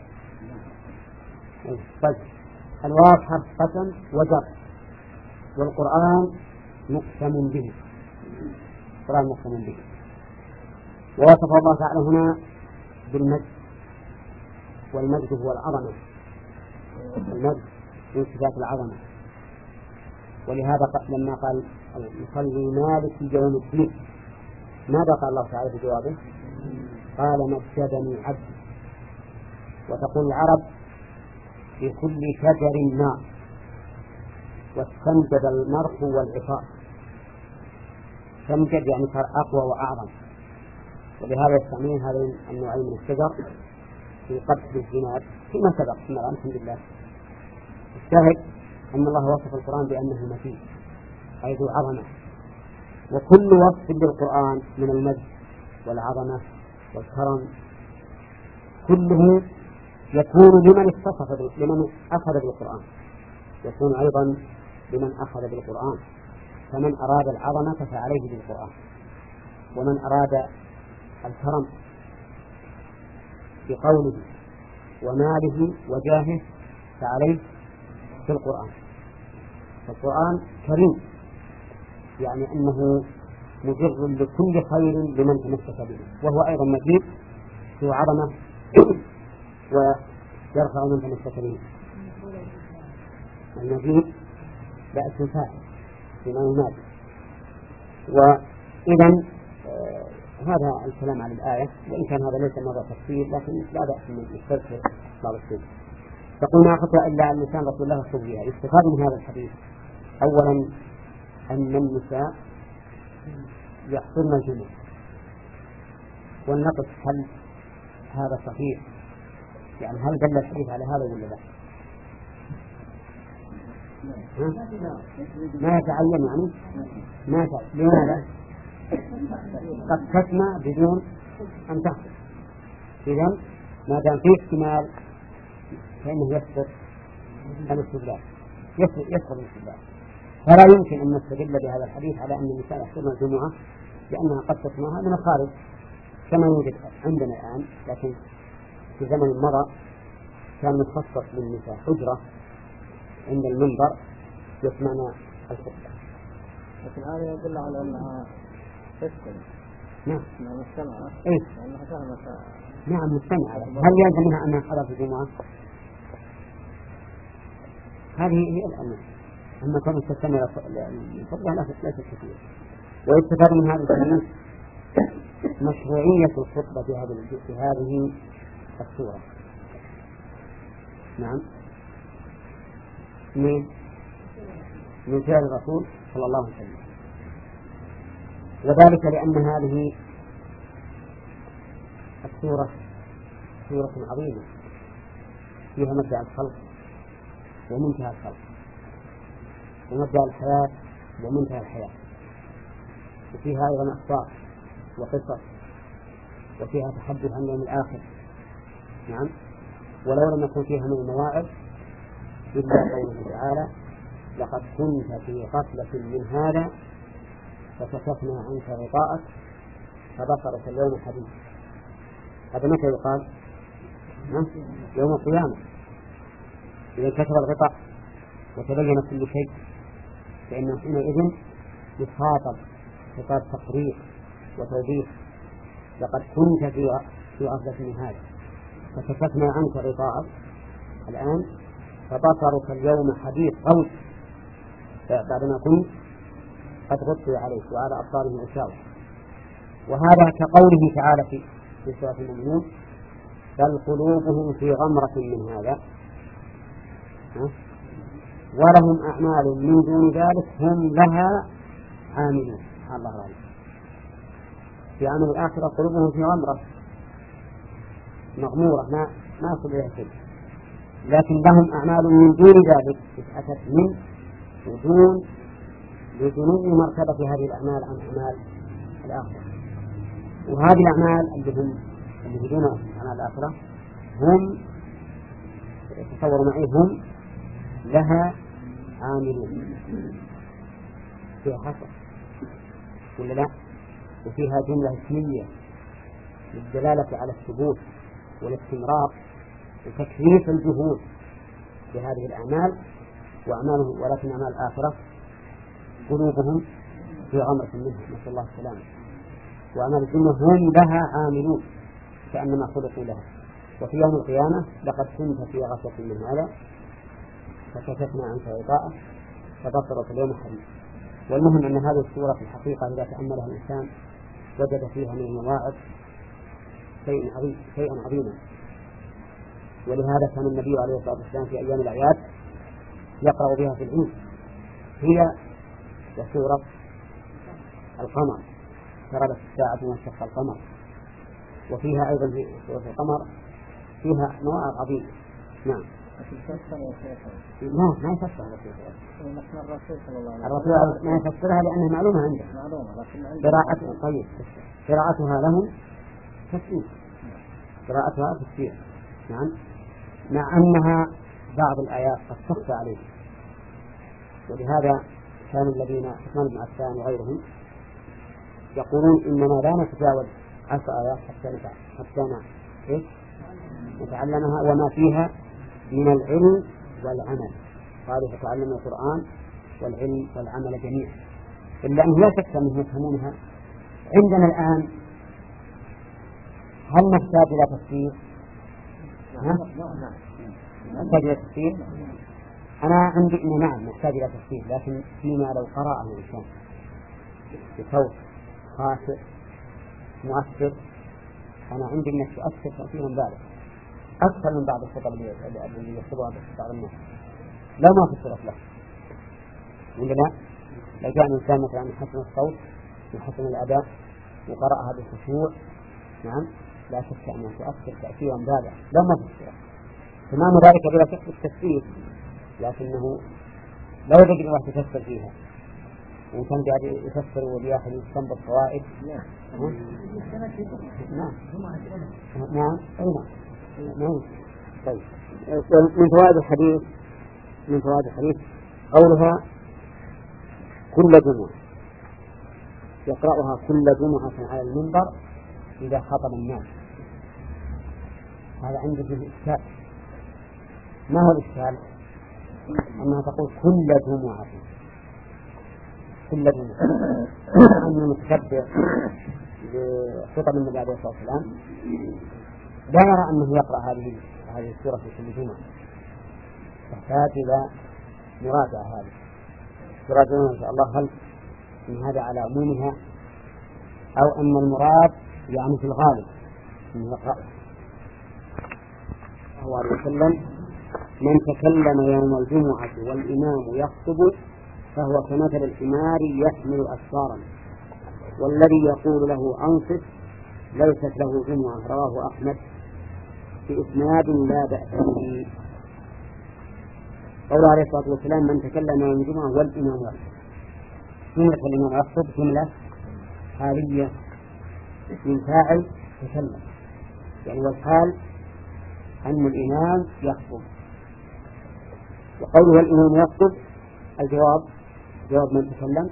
طيب الواو حرف قسم وجر، والقرآن مقسم به، القرآن مقسم به. ووصف الله تعالى هنا بالمجد، والمجد هو العظمة، المجد من صفات العظمة. ولهذا لما قال يصلي مالك يوم الدين ماذا قال الله تعالى في جوابه؟ قال مجدني عبدي. وتقول العرب في كل شجر نار، واستمجد المرح والعصار. استمجد يعني صار أقوى وأعظم، ولهذا يستعملون هذين النوعين من الشجر في قتل الجناد فيما سبق في مرام الحمد لله. الشاهد أن الله وصف القرآن بأنه متين أي ذو عظمة، وكل وصف للقرآن من المجد والعظمة والكرم كله يكون لمن اتصف لمن أخذ بالقرآن، يكون أيضا لمن أخذ بالقرآن. فمن أراد العظمة فعليه بالقرآن، ومن أراد الكرم بقوله وماله وجاهه فعليه بالقرآن. فالقرآن كريم يعني أنه مجر لكل خير لمن تمسك به، وهو أيضا مجيد ذو عظمة ويرفع من تمسك به. المجيد لا اسم فاعل بما ينادي. وإذا آه هذا الكلام عن الآية، وإن كان هذا ليس موضوع تفصيل لكن لا بأس من يستذكر بعض الشيء. تقول ما خطأ إلا عن لسان رسول الله صلى الله عليه وسلم. الاستفادة من هذا الحديث أولا أن النساء يحصلن الجمع، والنقص هل هذا صحيح؟ يعني هل دل الحديث على هذا ولا لا؟ ما يتعين يعني ما يتعين. لماذا؟ قد تسمع بدون أن تحصل. إذن ما دام فيه احتمال فإنه يسقط الاستدلال، يسقط الاستدلال. فلا يمكن أن نستدل بهذا الحديث على أن النساء يحصلن الجمعة، لأنها قد تسمعها من الخارج كما يوجد عندنا الآن. لكن في زمن مضى كان مخصص للنساء حجرة عند المنبر يسمعنا الخطبة. لكن هذا يدل على أنها تسكن. نعم. أنها مستمعة. إيه. أنها فهمت. نعم مستمعة. هل يلزم منها أنها حضرت الجمعة؟ هذه هي الأمر. أما كون تستمع الخطبة ليست كثير. ويستفاد من هذا الحديث مشروعية الخطبة في هذه السورة. نعم. من من فعل الرسول صلى الله عليه وسلم، وذلك لأن هذه السورة سورة عظيمة فيها مبدأ الخلق ومنتهى الخلق، ومبدأ الحياة ومنتهى الحياة، وفيها أيضا أخبار وقصص، وفيها تحدث عن يوم الآخر. نعم. ولو لم يكن فيها من المواعظ إلا قوله تعالى لقد كنت في غفلة من هذا فكشفنا عنك غطاءك فبصرك اليوم حديد. هذا متى يقال؟ يوم القيامة إذا كشف الغطاء وتبين كل شيء، فإنه حينئذ يخاطب خطاب تقرير وتوبيخ لقد كنت في في غفلة من هذا فكشفنا عنك غطاءك الآن فبصرك اليوم حديث قوي بعدما كنت قد غطي عليك وعلى أبصارهم غشاوة. وهذا كقوله تعالى في في سورة المؤمنون بل قلوبهم في غمرة من هذا ولهم أعمال من دون ذلك هم لها عاملون. الله عليك في عمل الآخرة قلوبهم في غمرة مغمورة ما ما يصل إليها شيء، لكن لهم أعمال من دون ذلك أتت من ودون لدنو مرتبة هذه الأعمال عن أعمال الآخرة. وهذه الأعمال اللي هم اللي بدون أعمال الآخرة هم تصوروا معي هم لها عاملون فيها حصر ولا لا؟ وفيها جملة اسمية للدلالة على الثبوت والاستمرار وتكثيف الجهود بهذه الأعمال وأعمالهم. ولكن أعمال الآخرة قلوبهم في غمرة منها نسأل الله السلامة، وأعمال الجنة هم لها عاملون كأنما خلقوا لها. وفي يوم القيامة لقد كنت في غفلة من هذا فكشفنا عنك غطاءك فبصرك اليوم حديث. والمهم أن هذه السورة في الحقيقة إذا تأملها الإنسان وجد فيها من المواعظ شيء عظيم شيئا عظيما. ولهذا كان النبي عليه الصلاة والسلام في أيام الأعياد يقرأ بها في العيد هي وسورة القمر اقتربت الساعة وانشق القمر. وفيها أيضا في سورة القمر فيها مواعظ عظيمة. نعم لا ما يفسرها الرسول ما يفسرها لأنها معلومة عنده قراءتها. طيب قراءتها لهم تفسير قراءتها تفسير نعم، مع أنها بعض الآيات قد تخفى عليه. ولهذا كان الذين عثمان بن عفان وغيرهم يقولون إننا لا نتجاوز عشر آيات حتى نتعلم حتى إيه؟ نتعلمها وما فيها من العلم والعمل. قالوا فتعلموا القرآن والعلم والعمل جميعا، إلا أنه لا شك أنهم يفهمونها. عندنا الآن هل نحتاج إلى تفسير؟ نحتاج إلى تفسير؟ أنا عندي إنه نعم نحتاج إلى تفسير، لكن فيما لو قرأه الإنسان بصوت خاشع مؤثر أنا عندي أنك تؤثر تأثيرا بالغا أكثر من بعض الخطب اللي يكتبوها بعض الناس لو ما فسرت له. ولا لا؟ لو جاء الإنسان مثلا حسن الصوت وحسن الأداء وقرأها بخشوع نعم لا شك أنها تؤثر تأثيرا بالغا لو ما فسرت. تمام ذلك بلا شك التفسير، لكنه لو وجد واحد يفسر فيها وكان قاعد يفسر وبياخذ يستنبط فوائد نعم نعم نعم نعم. طيب من فوائد الحديث من فوائد الحديث قولها كل جمعة يقرأها كل جمعة على المنبر إذا خطب الناس. هذا عنده فيه إشكال. ما هو الإشكال؟ أنها تقول كل جمعة كل جمعة أن المتشبع بخطب النبي عليه الصلاة والسلام لا يرى أنه يقرأ هذه هذه السورة في كل جمعة. تحتاج إلى مراجعة هذه تراجعون إن شاء الله هل من هذا على عمومها أو أن المراد يعني في الغالب من يقرأ صلى الله عليه وسلم من تكلم يوم الجمعة والإمام يخطب فهو كمثل الحمار يحمل أسفارا والذي يقول له أنصت ليست له جمعة. رواه أحمد في إسناد لا بأس به. قول عليه الصلاة والسلام من تكلم يوم الجمعة والإمام يخطب. جملة الإمام يخطب جملة حالية من فاعل تكلم يعني والحال أن الإمام يخطب. وقوله الإمام يخطب الجواب جواب من تكلم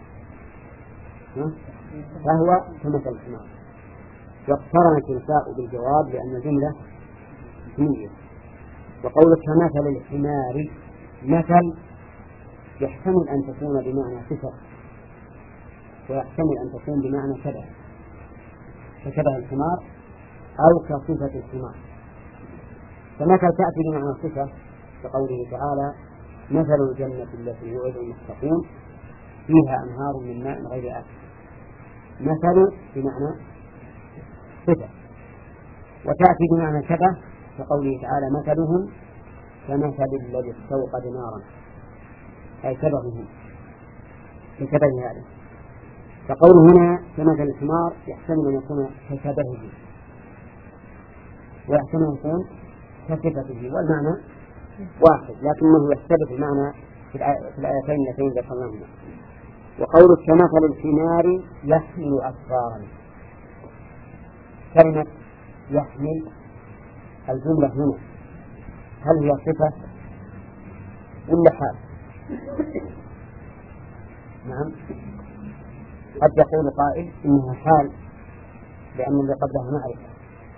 فهو كمثل الحمار. واقترنت الفاء بالجواب لأن الجملة اسمية. وقولك كمثل الحمار مثل يحتمل أن تكون بمعنى صفة ويحتمل أن تكون بمعنى شبه كشبه الحمار أو كصفة الحمار. فمثل تأتي بمعنى الصفة كقوله تعالى مثل الجنة التي يوعد المتقون فيها أنهار من ماء غير آسن. مثل بمعنى صفة. وتأتي بمعنى شبه كقوله تعالى مثلهم كمثل الذي استوقد نارا، أي شبههم كشبه هذا. فقوله هنا كمثل الحمار يحتمل أن يكون كشبهه ويحتمل أن يكون كصفته، والمعنى واحد لكنه يختلف المعنى في الآيتين اللتين ذكرناهما. وقول كمثل الحمار يحمل أسفارا، كلمة يحمل الجملة هنا هل هي صفة ولا حال؟ نعم، قد يقول قائل إنها حال لأن اللي قبلها معرفة،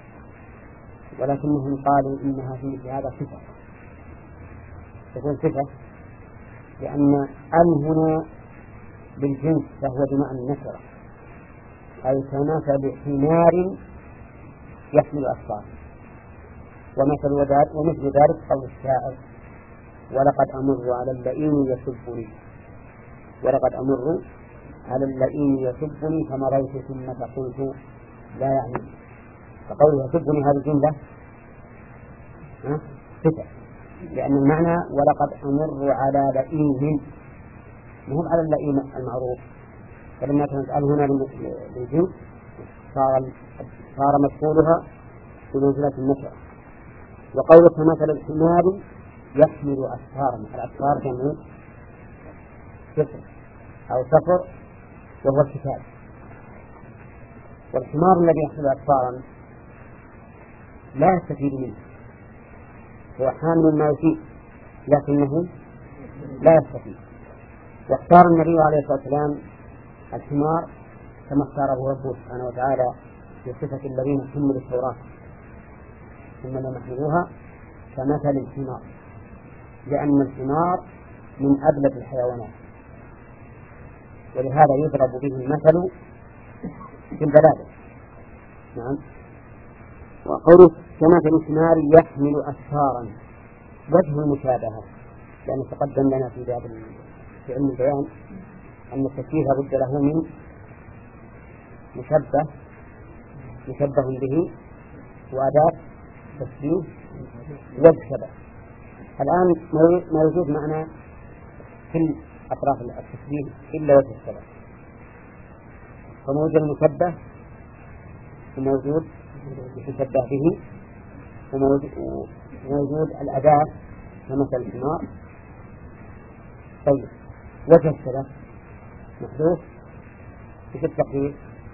ولكنهم قالوا إنها في مثل هذا صفة. تكون صفة لأن أن هنا بالجنس فهو بمعنى النكرة، أي كمثل حمار يحمل أسفار. ومثل ذلك ومثل ذلك قول الشاعر ولقد أمر على اللئيم يسبني ولقد أمر على اللئيم يسبني فمريت ثم قلت لا يعني. فقوله يسبني هذه الجملة صفة لأن المعنى ولقد أمر على لئيم مهم على اللئيم المعروف، فلما كانت أل هنا للجنس صار صار مدخولها بمنزلة النكرة. وقولك مثل الحمار يحمل أسفارا، الأسفار جمع سفر أو سفر وهو الكتاب. والحمار الذي يحمل أسفارا لا يستفيد منه، هو حامل ما يفيد لكنه لا يستفيد. واختار النبي عليه الصلاة والسلام الحمار كما اختاره ربه سبحانه وتعالى في صفة الذين حملوا التوراة ثم لم يحملوها كمثل الحمار، لأن الحمار من أبلد الحيوانات، ولهذا يضرب به المثل في البلاد. نعم. وقوله كمثل الحمار يحمل أسفارا وجه المشابهة، لأن تقدم لنا في باب في علم البيان أن التشبيه بد له من مشبه مشبه به وأداة تشبيه والشبه. الآن ما يوجد معنا كل أطراف التشبيه إلا وجه الشبه، فموجود المشبه وموجود يشبه به وموجود الأداة كمثل الحمار. طيب وجه الشبه محذوف في التقرير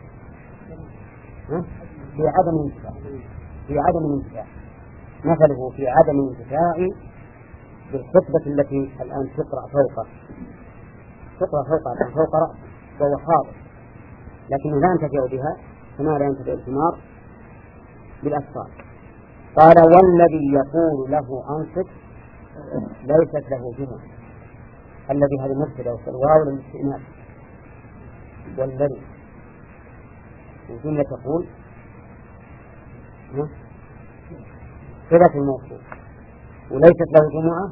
في عدم الانتفاع في عدم الانتفاع مثله في عدم الانتفاع بالخطبة التي الآن تقرأ فوقه تقرأ فوقه فوق رأسه وهو حاضر، لكنه لا ينتفع بها كما لا ينتفع الحمار بالأسفار. قال والذي يقول له أنصت ليست له جمعة. الذي هذا المبتدأ والواو للاستئناف، والذي الجملة تقول صلة الموصول وليست له جمعة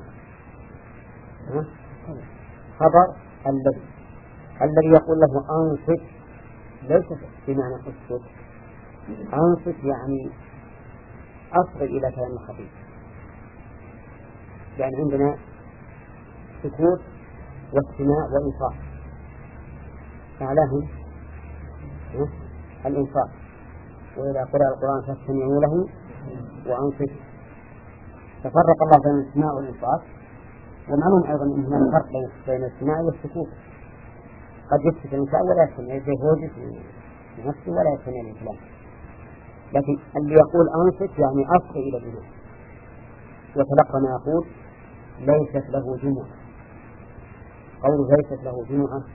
خبر الذي الذي يقول له أنصت ليس بمعنى اسكت، أنصت يعني أصغ إلى كلام الخطيب، يعني عندنا سكوت واستماع وإنصات، أعلاهم الإنصات، وإذا قرأ القرآن فاستمعوا له وأنصت. تفرق الله بين الاستماع والإنصات، ومعلوم أيضا أن هناك فرق بين الاستماع والسكوت. قد يسكت الإنسان ولا يستمع يهوجس لنفسه ولا يستمع للكلام، لكن اللي يقول أنصت يعني أصغ إلى الإمام وتلقى ما يقول ليست له جمعة. قول ليست له جمعة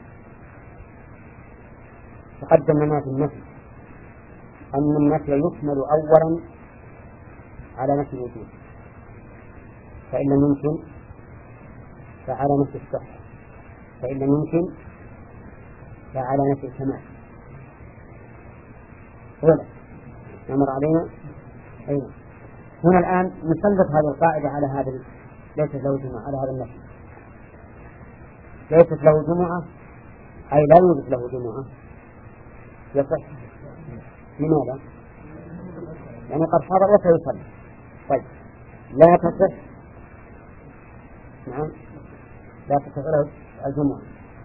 تقدم لنا في النفي أن النفي يكمل أولا على نفي الوجود، فإن لم يمكن فعلى نفي الصحة، فإن لم يمكن فعلى نفي الكمال. هنا نمر علينا أيضا. هنا الآن نسلط هذه القاعدة على هذا ليست له جمعة، على هذا النفس ليست له جمعة أي لا يوجد له جمعة يصح. لماذا؟ يعني قد حضر وسيصلي. طيب لا تصح، نعم لا تصح له الجمعة.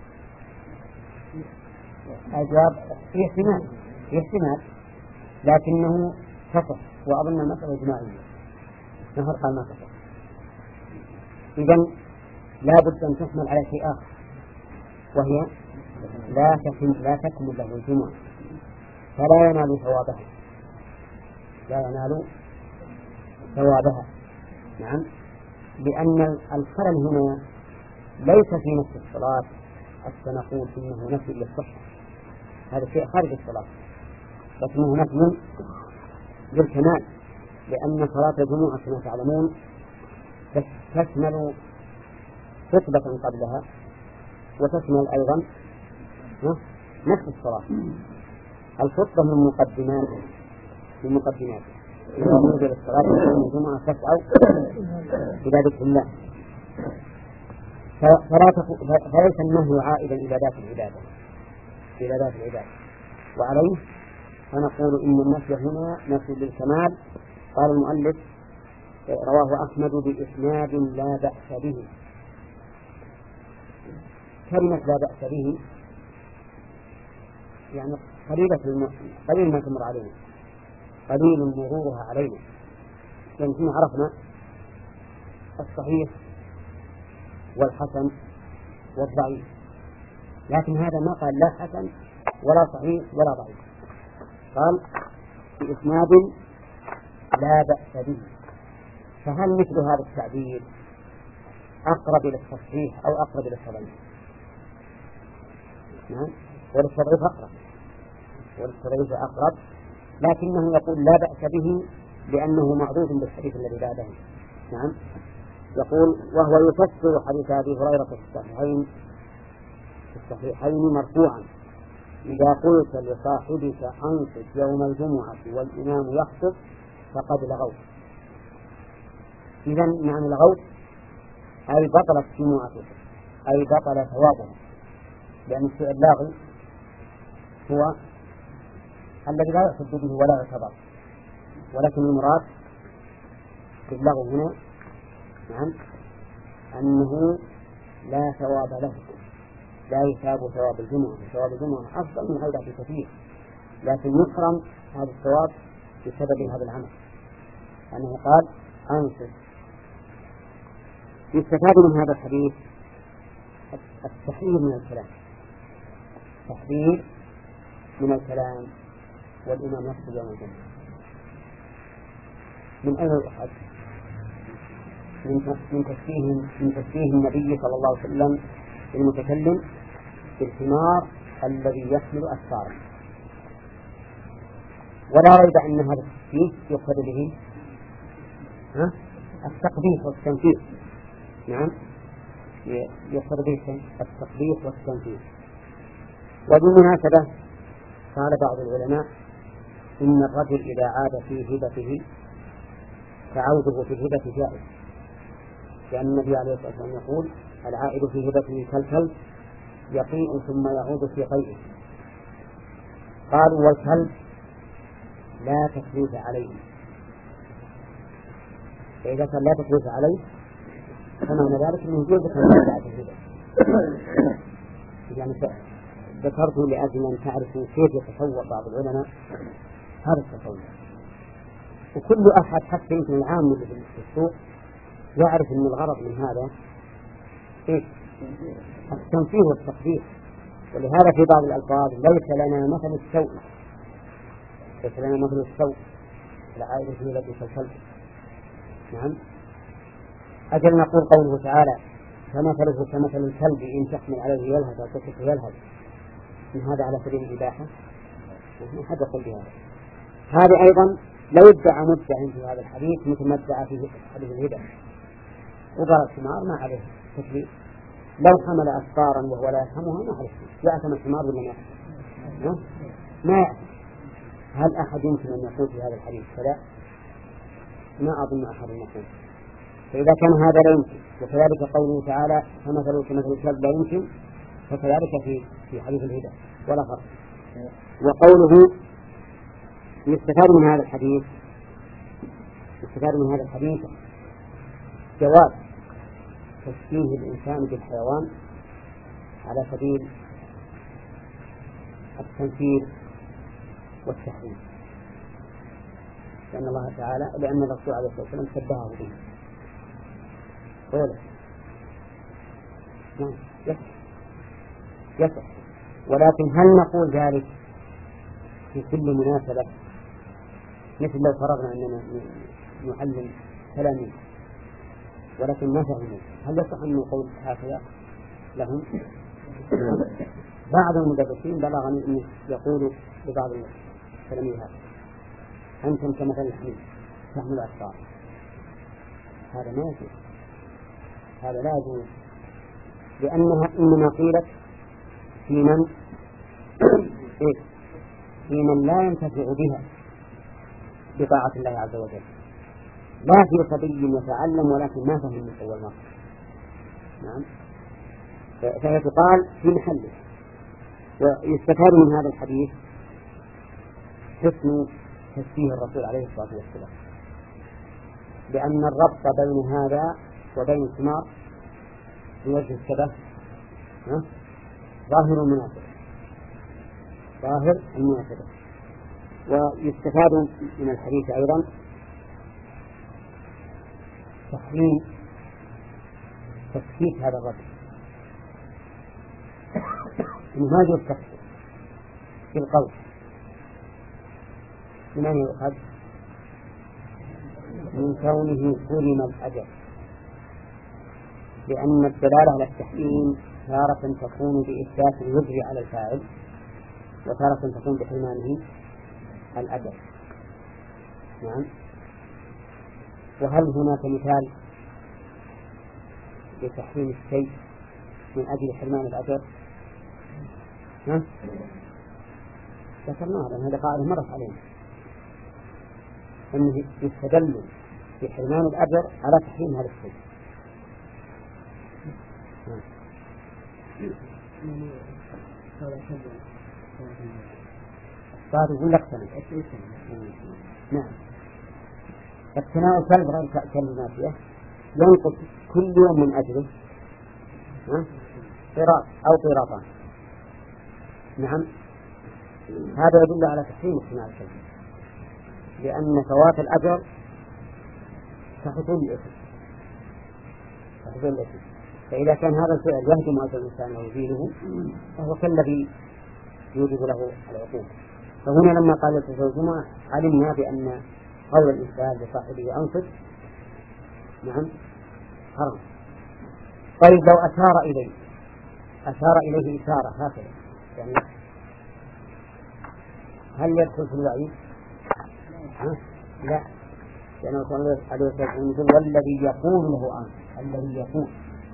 الجواب في احتمال في احتمال لكنه تصح، وأظن المسألة إجماعية نهر قال ما تصح. إذن لا بد أن تحمل على شيء آخر وهي لا تكمل لا تكمل له الجمعة فلا ينال ثوابها لا ينال ثوابها. نعم، لأن الخلل هنا ليس في نفس الصلاة حتى نقول إنه نفي للصحة، هذا شيء خارج الصلاة، لكنه نفي للكمال، لأن صلاة الجمعة كما تعلمون تشمل خطبة قبلها وتشمل أيضا نفس الصلاة. الخطبة من مقدمات من مقدمات إذا نودي للصلاة يوم الجمعة تسعوا إلى ذكر الله، فليس النهي عائدا إلى ذات العبادة إلى ذات العبادة وعليه فنقول إن النفي هنا نفي للكمال. قال المؤلف رواه أحمد بإسناد لا بأس به. كلمة لا بأس به يعني قليلة الم... قليل ما تمر علينا، قليل مرورها علينا، لأن يعني عرفنا الصحيح والحسن والضعيف، لكن هذا ما قال لا حسن ولا صحيح ولا ضعيف، قال بإسناد لا بأس به. فهل مثل هذا التعبير أقرب إلى التصحيح أو أقرب إلى التضعيف؟ نعم، وللتضعيف أقرب وللتضعيف أقرب، لكنه يقول لا بأس به لأنه معروف بالحديث الذي بعده. نعم، يقول وهو يفسر حديث أبي هريرة في الصحيحين في الصحيحين مرفوعا إذا قلت لصاحبك أنصت يوم الجمعة والإمام يخطب فقد لغوت. إذن معنى لغوت أي بطلت جمعته أي بطل ثوابه، لأن الشيء اللاغي هو الذي لا يحب به ولا يعتبر، ولكن المراد في اللغو هنا نعم أنه لا ثواب له، لا يثاب ثواب الجمعة، ثواب الجمعة أفضل من غيرها بكثير، لكن يحرم هذا الثواب بسبب هذا العمل، أنه قال أنصت. يستفاد من هذا الحديث التحذير من الكلام، التحذير من الكلام والإمام يخطب يوم الجمعة. من أين الأحد؟ من تشبيه من تشبيه النبي صلى الله عليه وسلم المتكلم بالحمار الذي يحمل أسفارا، ولا ريب أن هذا التشبيه يقصد به التقبيح والتنفيذ. نعم، يقصد به التقبيح والتنفيذ. وبالمناسبة قال بعض العلماء إن الرجل إذا عاد في هبته فعوده في الهبة جائز، لأن النبي عليه الصلاة والسلام يقول العائد في هبته كالكلب يقيء ثم يعود في قيئه. قالوا والكلب لا تكليف عليه، فإذا كان لا تكليف عليه فمعنى ذلك أنه يجوز كلمة بعد الهبة. يعني ذكرته لأجل أن تعرفوا كيف يتصور بعض العلماء هذا التصور، وكل أحد حتى يمكن العام اللي في السوق يعرف أن الغرض من هذا إيه؟ التنفيه والتقدير. ولهذا في بعض الألفاظ ليس لنا مثل السوء، ليس لنا مثل السوء العائد في التي كالكلب. نعم، أجل نقول قوله تعالى فمثله كمثل الكلب إن تحمل عليه يلهث أو تتركه يلهث، من هذا على سبيل الإباحة وما حد يقول بهذا. هذا أيضا لو ادعى مدعي في هذا الحديث مثل ما ادعى في حديث الهبة وقال الحمار ما عليه تكليف، لو حمل أسفارا وهو لا يفهمها ما عليه يأثم الحمار ولا ما يأثم؟ ما يأثم. هل أحد يمكن أن يقول في هذا الحديث كذا؟ ما أظن أحد يقول. فإذا كان هذا لا يمكن، وكذلك قوله تعالى فمثله كمثل الكلب لا يمكن، فكذلك في في حديث الهدى ولا فرق. وقوله يستفاد من هذا الحديث يستفاد من هذا الحديث جواز تشبيه الإنسان بالحيوان على سبيل التنفير والتحريم، لأن الله تعالى لأن الرسول عليه الصلاة والسلام شبهه به. قوله نعم يصح يصح، ولكن هل نقول ذلك في كل مناسبة؟ مثل لو فرضنا أننا نعلم تلاميذ ولكن ما فهموا، هل يصح أن نقول هكذا لهم؟ بعض المدرسين بلغني أن يقولوا لبعض التلاميذ هذا أنتم كمثل الحمير تحمل أسفار. هذا ما يجوز، هذا لا يجوز، لأنها إنما قيلت في من إيه؟ في من لا ينتفع بها بطاعة الله عز وجل، لا في صبي يتعلم ولكن ما فهم من أول مرة. نعم، فهي تقال في محله. ويستفاد من هذا الحديث حسن تشبيه الرسول عليه الصلاة والسلام، لأن الربط بين هذا وبين الثمار بوجه الشبه ظاهر المناسبة ظاهر المناسبة. ويستفاد من الحديث أيضا تحريم تسكيت هذا الرجل، ما يجوز تسكيت في القول. من أين يؤخذ؟ من كونه سلم الأجر، لأن الدلالة على التحريم تارة تكون بإثبات الوجه على الفاعل، وتارة تكون بحرمانه الأجر. نعم. وهل هناك مثال لتحريم الشيء من أجل حرمان الأجر؟ ها؟ ذكرناه، لأن هذا قاعدة مرت علينا أنه يستدل بحرمان الأجر على تحريم هذا الشيء. الصاد يقول لك سنة. نعم. التناول كلب غير كلماتية ينقص كل يوم من أجله قراط أو قراطان. نعم، هذا يدل على تحريم التناول الكلب، لأن فوات الأجر كحصول الإثم كحصول الإثم فإذا كان هذا الفعل يهدم أجر الإنسان ويزيله فهو كالذي يوجد له العقوبة. فهنا لما قال يتصل الجمعة علمنا بأن قول الإنسان لصاحبه أنصت نعم حرام. طيب لو أشار إليه أشار إليه إشارة هكذا يعني هل يدخل في الوعيد؟ لا، لأنه صلى الله عليه وسلم والذي يقول له أنصت، الذي يقول،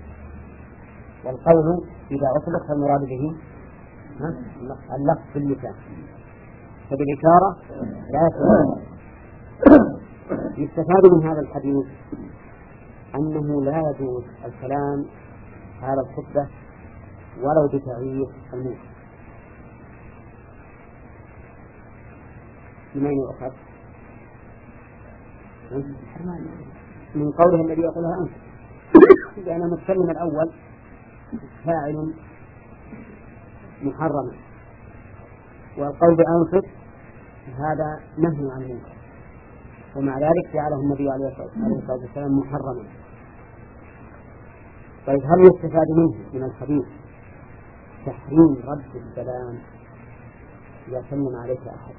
والقول إذا أطلق فالمراد به اللفظ في اللسان، فبالإشارة لا يكون. يستفاد من هذا الحديث أنه لا يجوز الكلام على الخطبة ولو بتغيير الموت. من أين يؤخذ؟ من قوله الذي يقولها أنت، لأن المتكلم الأول فاعل محرم، والقول بأنصت هذا نهي عن المنكر، ومع ذلك جعله النبي عليه الصلاة والسلام محرما. طيب هل يستفاد منه من الحديث تحريم رد السلام إذا سلم عليك أحد؟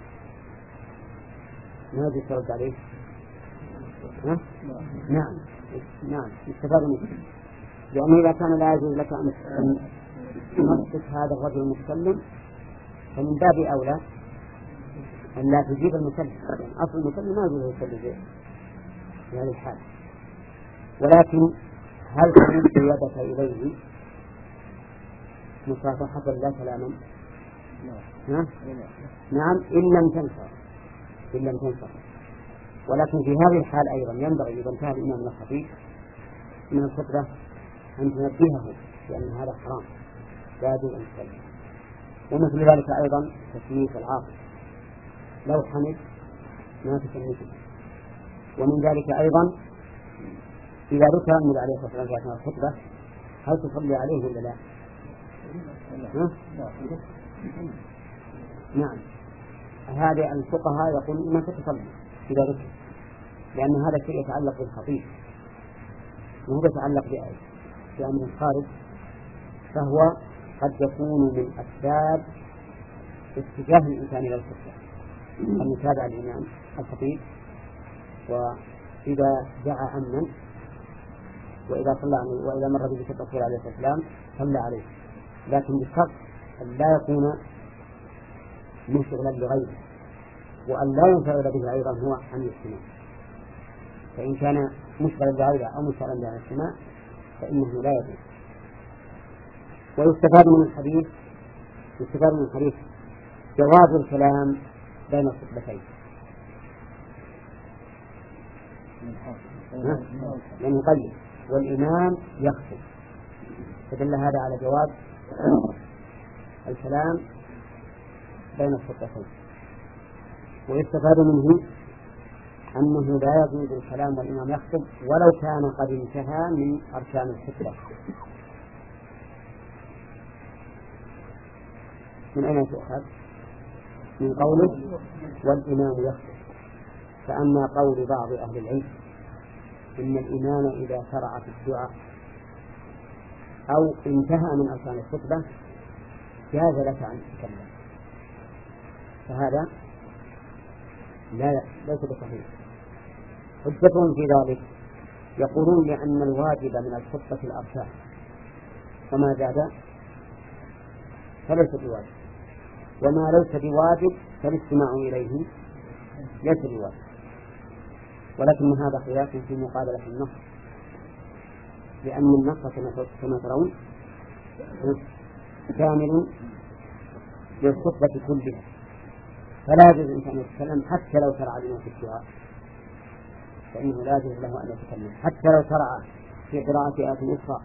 ماذا ترد عليه؟ ها؟ نعم نعم يستفاد منه، لأنه إذا كان لا يجوز لك أن تمسك هذا الرجل المتكلم فمن باب أولى أن لا تجيب المسلم، أصل المسلم ما يجوز يسلم في هذه الحالة. ولكن هل تمد يدك إليه مصافحة لا كلاما؟ نعم إن لم تنفع إن لم تنصرف. ولكن في هذه الحال أيضا ينبغي إذا انتهى الإمام من الخطيب من الخطبة أن تنبهه لأن هذا حرام لا يجوز أن تسلم. ومثل ذلك أيضا تسمية العاقل لو حمد ما تسميته. ومن ذلك أيضا إذا ذكر النبي عليه الصلاة والسلام في الخطبة هل تصلي عليه ولا لا؟ نعم. هذا الفقهاء يقولون ما تصلي إذا ذكر، لأن هذا الشيء يتعلق بالخطيب وهو يتعلق بأمر خارج، فهو قد يكون من أسباب اتجاه الإنسان إلى الخطبة أن يتابع الإمام الخطيب، وإذا دعا أمنا وإذا صلى وإذا مر به الرسول عليه الصلاة والسلام صلى عليه، لكن بشرط أن لا يكون مشغلا لغيره وأن لا ينفعل به أيضا هو عن الاجتماع. فإن كان مشغلا لغيره أو مشغلا عن الاجتماع فإنه لا يجوز. ويستفاد من الحديث يستفاد من الحديث جواز الكلام بين الخطبتين، يعني يقيد والإمام يخطب، فدل هذا على جواز الكلام بين الخطبتين. ويستفاد منه أنه لا يجوز الكلام والإمام يخطب ولو كان قد انتهى من أركان الخطبة. من أين تؤخذ؟ من قوله والإمام يخطب. فأما قول بعض أهل العلم إن الإمام إذا شرع في الدعاء أو انتهى من أركان الخطبة جاز لك أن تتكلم، فهذا لا ليس بصحيح. حجتهم في ذلك يقولون لأن الواجب من الخطبة الأركان وما زاد فليس بواجب، وما ليس بواجب فالاستماع إليه ليس بواجب. ولكن هذا خلاف في مقابلة النص، لأن النص كما ترون كامل للخطبة كلها، فلا يجوز الإنسان أن يتكلم حتى لو شرع الإمام في الدعاء، فإنه لا يجوز له أن يتكلم حتى لو شرع في قراءة آية أخرى،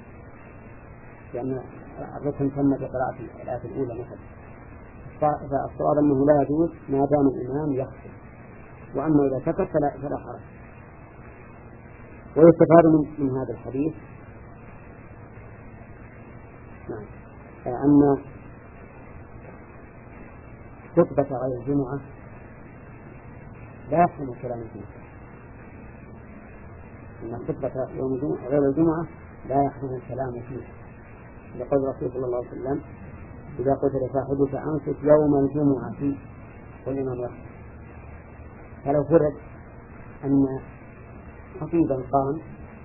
لأن الركن تم بقراءة الآية الأولى مثلا. فالصواب أنه لا يجوز ما دام الإمام يخطب، وأما إذا سكت فلا, فلا حرج. ويستفاد من, من هذا الحديث نعم أن خطبة غير الجمعة لا يحسن الكلام فيه، أن خطبة يوم الجمعة غير الجمعة لا يحسن الكلام فيه، لقول الرسول صلى الله عليه وسلم إذا قتل صاحبك أنصت يوم الجمعة والإمام يخطب. فلو فرض أن خطيبا قام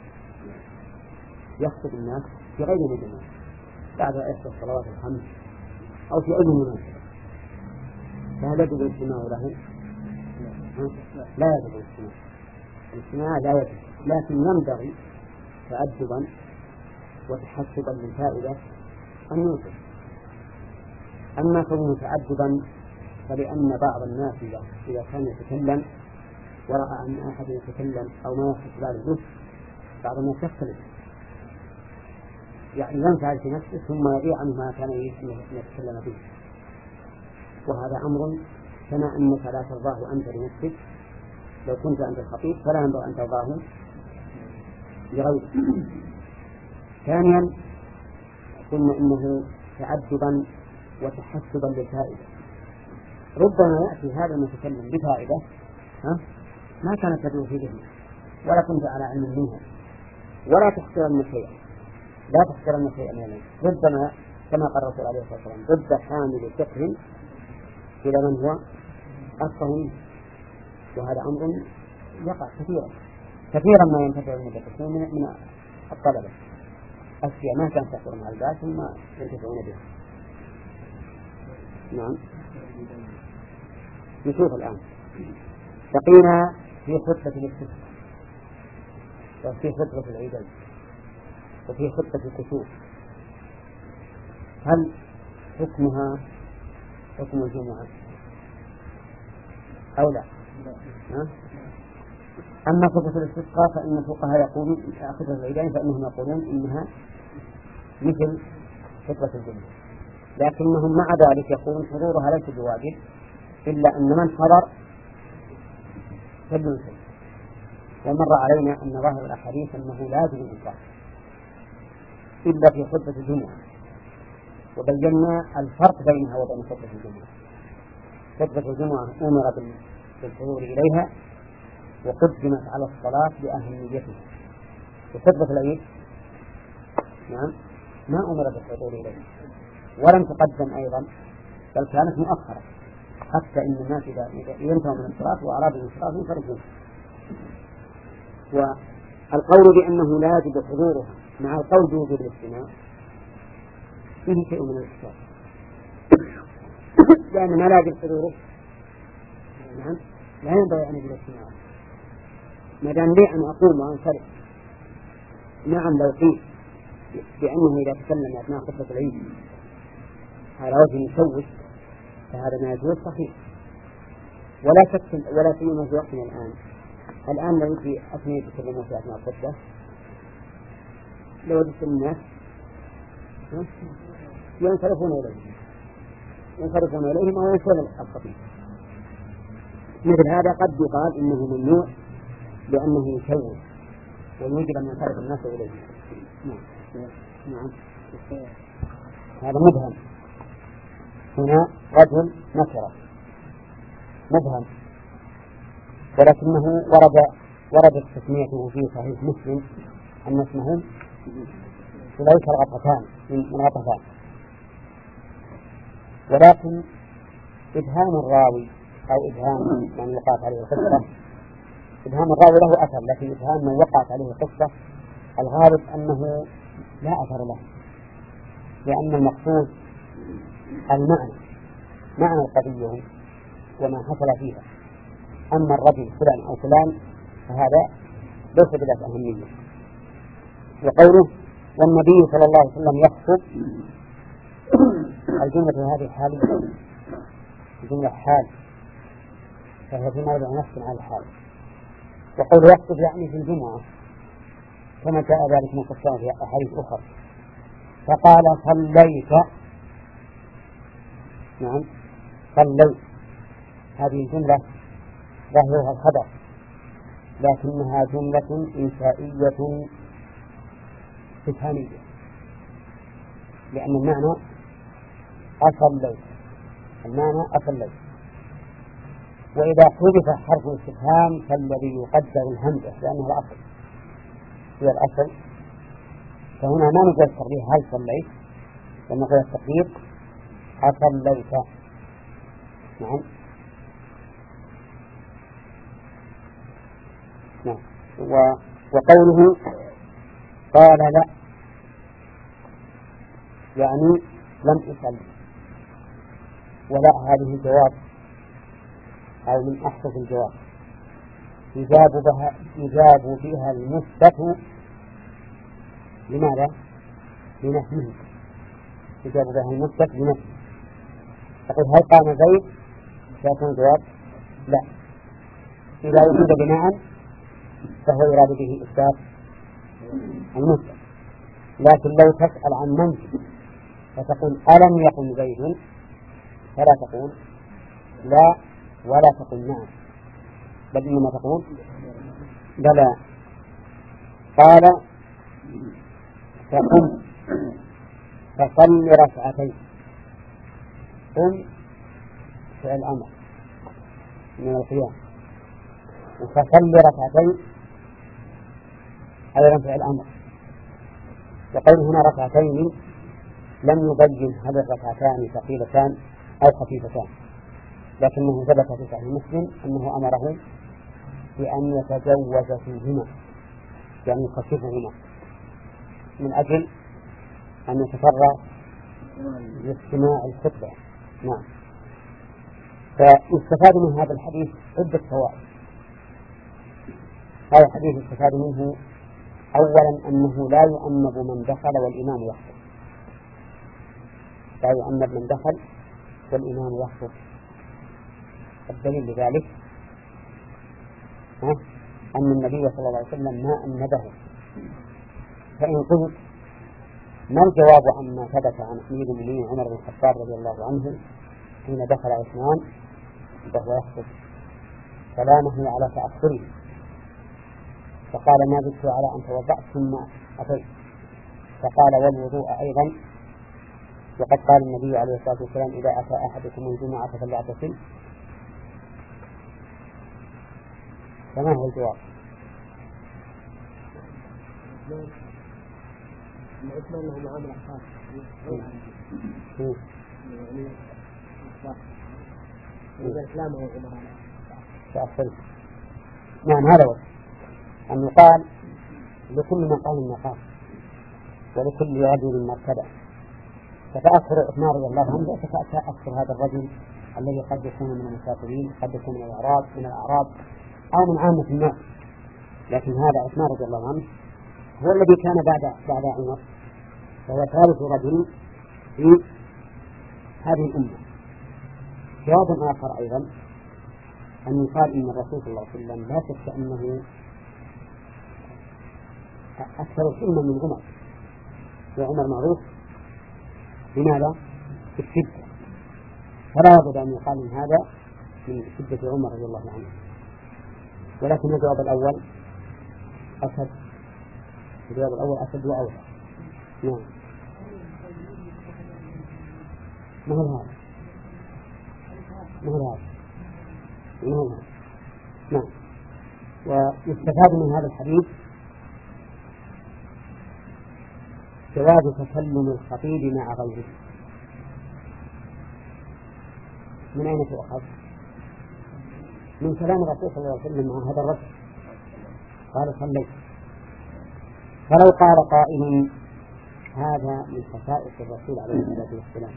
يخطب الناس في غير الجمعة بعد إحدى الصلوات الخمس أو في أي مناسبة، فهل يجب الاجتماع له؟ لا يجب الاجتماع، الاجتماع لا يجب، لكن ينبغي تأدبا وتحسبا للفائدة أن يوصل. أما كونه تأدبا فلأن بعض الناس إذا كان يتكلم ورأى أن أحد يتكلم أو ما يحس بعد الجزء بعض الناس يختلف، يعني ينفعل في نفسه ثم يضيع عنه ما كان يتكلم به، وهذا أمر كما أنك لا ترضاه أنت لنفسك لو كنت أنت الخطيب فلا ينبغي أن ترضاه لغيرك. ثانيا قلنا إنه تأدبا وتحسبا للفائدة، ربما يأتي هذا المتكلم بفائدة ها ما كانت تدعو في ذهنه ولا كنت على علم منها، ولا تحقرن شيئا لا تحقرن شيئا يعني ربما كما قال الرسول عليه الصلاة والسلام ضد حامل فقه إلى من هو أفقه منه. وهذا أمر يقع كثيرا كثيرا ما ينتفع المدرسون من, من الطلبة أشياء ما كانت تحضر مع الباس ثم ينتفعون بها. نعم نشوف الآن بقينا في خطبة الاستسقاء وفي خطبة العيدين وفي خطبة الكسوف، هل حكمها حكم الجمعة أو لا؟ ها؟ أما خطبة الاستسقاء فإن الفقهاء يقولون خطبة العيدين فإنهم يقولون إنها مثل خطبة الجمعة، لكنهم مع ذلك يقولون حضورها ليس بواجب إلا أن من حضر فلينصت. ومر علينا أن ظاهر الأحاديث أنه لازم الإنصات إلا في خطبة الجمعة، وبينا الفرق بينها وبين خطبة الجمعة. خطبة الجمعة أمر بالحضور إليها وقدمت على الصلاة لأهميتها، وخطبة العيد نعم ما أمر بالحضور إليها ولم تقدم أيضا، بل كانت مؤخرة، حتى إن الناس إذا ينتهوا من الصلاة وأرادوا الصلاة ينصرفون. والقول بأنه لا يجب حضورها مع القول بوجود الاجتماع فيه شيء من الإشكال، لأن ما لا يجب حضوره نعم لا ينبغي أن يجب الاجتماع. ما دام لي أن أقوم وأنصرف نعم لو قيل بأنه إذا تكلم أثناء خطبة العيد على وجه يشوش فهذا ما يجوز صحيح، ولا شك ولا سيما في وقتنا الآن. الآن لو يجي أثناء يتكلمون في أثناء الخطبة لو وجدت الناس ينصرفون إليهم ينصرفون إليهم أو ينصرفون الخطيب، مثل هذا قد يقال إنه ممنوع لأنه يشوش ويجب أن ينصرف الناس إليه. نعم نعم هذا مبهم. هنا رجل نكرة مبهم، ولكنه ورد وردت تسميته في صحيح مسلم أن اسمهم سليك الغطفان من غطفان، ولكن إبهام الراوي أو إبهام من وقعت عليه القصة، إبهام الراوي له أثر، لكن إبهام من وقعت عليه القصة الغالب أنه لا أثر له، لأن المقصود المعنى معنى القضية وما حصل فيها. أما الرجل فلان أو فلان فهذا ليس بذات أهمية. وقوله والنبي صلى الله عليه وسلم يخطب، الجملة هذه حالية، الجملة حال، فهي في موضع نفس على الحال. وقول يخطب يعني في الجمعة كما جاء ذلك مفصلا في أحاديث أخرى. فقال صليت، نعم صليت، هذه الجملة ظاهرها الخبر لكنها جملة إنشائية استفهامية، لأن المعنى أصليت، المعنى أصليت. وإذا حذف حرف الاستفهام فالذي يقدر الهمزة لأنه الأصل هي الأصل، فهنا ما نقول التقدير هل صليت، لأن نقول التقدير أصليت. نعم نعم. وقوله قال لا يعني لم أصلي، ولا هذه الجواب أو من أحسن الجواب يجاب بها, يجاب بها المثبت. لماذا؟ لنفيه، يجاب بها المثبت لنفيه. تقول هل قام زيد؟ سيكون الجواب لا. إذا وجد بناء فهو يراد به إثبات المثبت. لكن لو تسأل عن من فتقول ألم يقم زيد فلا تقول لا ولا تقول نعم، بل إنما تقول بلى. قال فقم فصل ركعتين، قم فعل أمر من القيام، وفصل ركعتين أيضا فعل أمر. وقوله هنا ركعتين لم يبين هل الركعتان ثقيلتان أو خفيفتان، لكنه ثبت في صحيح مسلم أنه أمره بأن يتجوز فيهما يعني يخففهما من أجل أن يتفرغ لاستماع الخطبة. نعم. فيستفاد من هذا الحديث عدة فوائد. هذا الحديث يستفاد منه أولا أنه لا يؤنب من دخل والإمام يخطب، لا يؤنب من دخل والإمام يخطب. الدليل لذلك أن النبي صلى الله عليه وسلم ما أنبه. فإن قلت ما الجواب عما ثبت عن أمير المؤمنين عمر بن الخطاب رضي الله عنه حين دخل عثمان وهو يخطب كلامه على تأخره فقال ما زدت على أن توضأت ثم أتيت، فقال والوضوء أيضا، وقد قال النبي عليه الصلاة والسلام إذا أتى أحدكم الجمعة فليغتسل. فما هو الجواب؟ عثمان له معاملة خاصة يعني إذا إسلامه عمر تأخر. نعم هذا هو أن يقال لكل مقام مقام ولكل رجل مرتبة، فتأخر عثمان رضي الله عنه ليس كتأخر هذا الرجل الذي قد يكون من المسافرين، قد يكون من الأعراب من الأعراب أو من عامة الناس، لكن هذا عثمان رضي الله عنه هو الذي كان بعد بعد عمر، فهو ثالث رجل في هذه الأمة. جواب آخر أيضا أن يقال إن الرسول صلى الله عليه وسلم لا شك أنه أكثر حلما من عمر، وعمر معروف بماذا؟ بالشدة، فلا يجب أن يقال من هذا من شدة عمر رضي الله عنه. ولكن الجواب الأول أشد، الجواب الأول أشد وأوضح. نعم ما هو هذا؟ ما هو هذا؟ ما هو هذا؟ نعم. ويستفاد من هذا الحديث جواز تكلم الخطيب مع غيره. من أين تؤخذ؟ من كلام الرسول صلى الله عليه وسلم مع هذا الرجل، قال صليت. فلو قال قائل هذا من خصائص الرسول عليه الصلاة والسلام،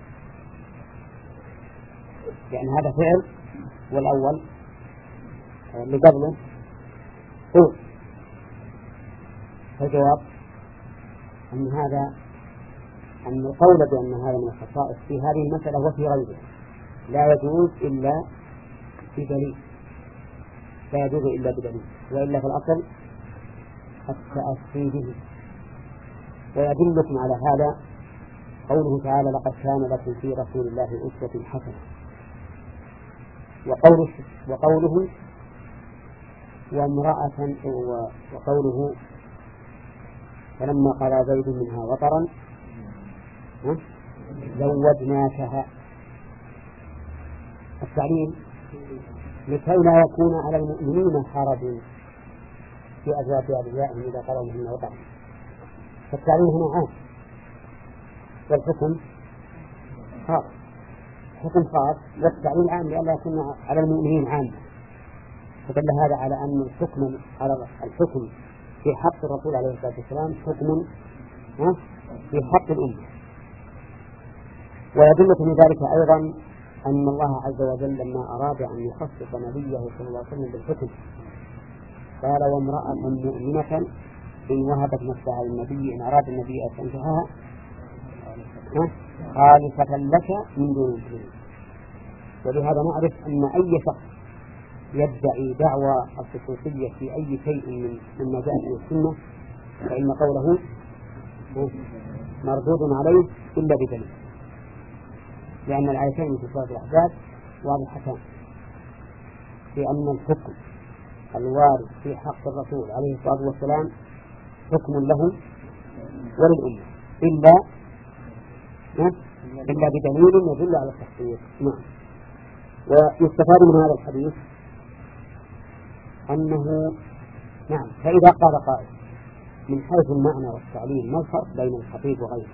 يعني هذا فعل والأول اللي قبله قول، فالجواب أن هذا أن القول بأن هذا من الخصائص في هذه المسألة وفي غيرها لا يجوز إلا بدليل، لا يجوز إلا بدليل، وإلا في الأصل التأسي به. ويدلكم على هذا قوله تعالى لقد كان لكم في رسول الله أسوة حسنة، وقوله, وقوله وامرأة وقوله فلما قضى زيد منها وطرا زوجناكها. التعليل لكي لا يكون على المؤمنين حرج في أزواج أوليائهم إذا قضوا منهن وطرا، فالتعليل هنا عام والحكم خاص، حكم خاص والتعليل عام لئلا يكون على المؤمنين عام. فدل هذا على أن الحكم على الحكم في حق الرسول عليه الصلاة والسلام حكم في حق الأمة. ويدل في ذلك أيضا أن الله عز وجل لما أراد أن يخصص نبيه صلى الله عليه وسلم بالحكم قال وامرأة مؤمنة إن وهبت نفسها للنبي إن أراد النبي أن ينكحها خالصة لك من دون المؤمنين. ولهذا نعرف أن أي شخص يدعي دعوى الخصوصية في أي شيء من مما جاء في السنة فإن قوله مردود عليه إلا بدليل، لأن الآيتين في سورة الأحزاب واضحتان في أن الحكم الوارد في حق الرسول عليه الصلاة والسلام حكم له وللأمة إلا إلا بدليل يدل على التخصيص. نعم. ويستفاد من هذا الحديث أنه نعم فإذا قال قائل من حيث المعنى والتعليل ما الفرق بين الخطيب وغيره؟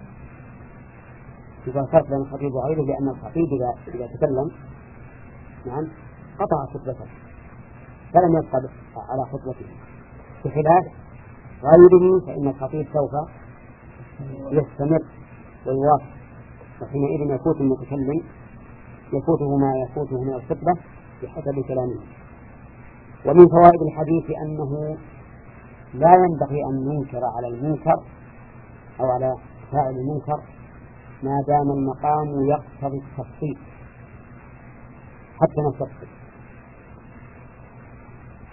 إذا فرق بين الخطيب وغيره لأن الخطيب إذا إذا تكلم نعم قطع خطبته فلم يبقى على خطبته، بخلاف غيره فإن الخطيب سوف يستمر ويواصل، وحينئذ يفوت المتكلم يفوته ما يفوته من الخطبة بحسب كلامه. ومن فوائد الحديث أنه لا ينبغي أن ننكر على المنكر أو على فاعل المنكر ما دام المقام يقتضي التفصيل حتى نستفصل.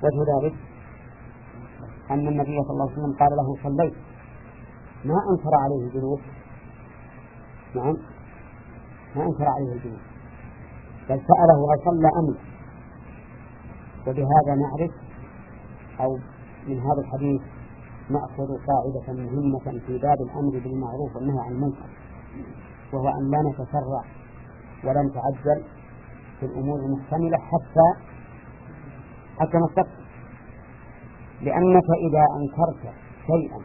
وجه ذلك أن النبي صلى الله عليه وسلم قال له صليت، ما أنكر عليه الجلوس، نعم ما أنكر عليه الجلوس، بل سأله هل صلى أم لا. وبهذا نعرف أو من هذا الحديث نأخذ قاعدة مهمة في باب الأمر بالمعروف والنهي عن المنكر، وهو أن لا نتسرع ولا نتعجل في الأمور المحتملة حتى حتى نستقبل، لأنك إذا أنكرت شيئا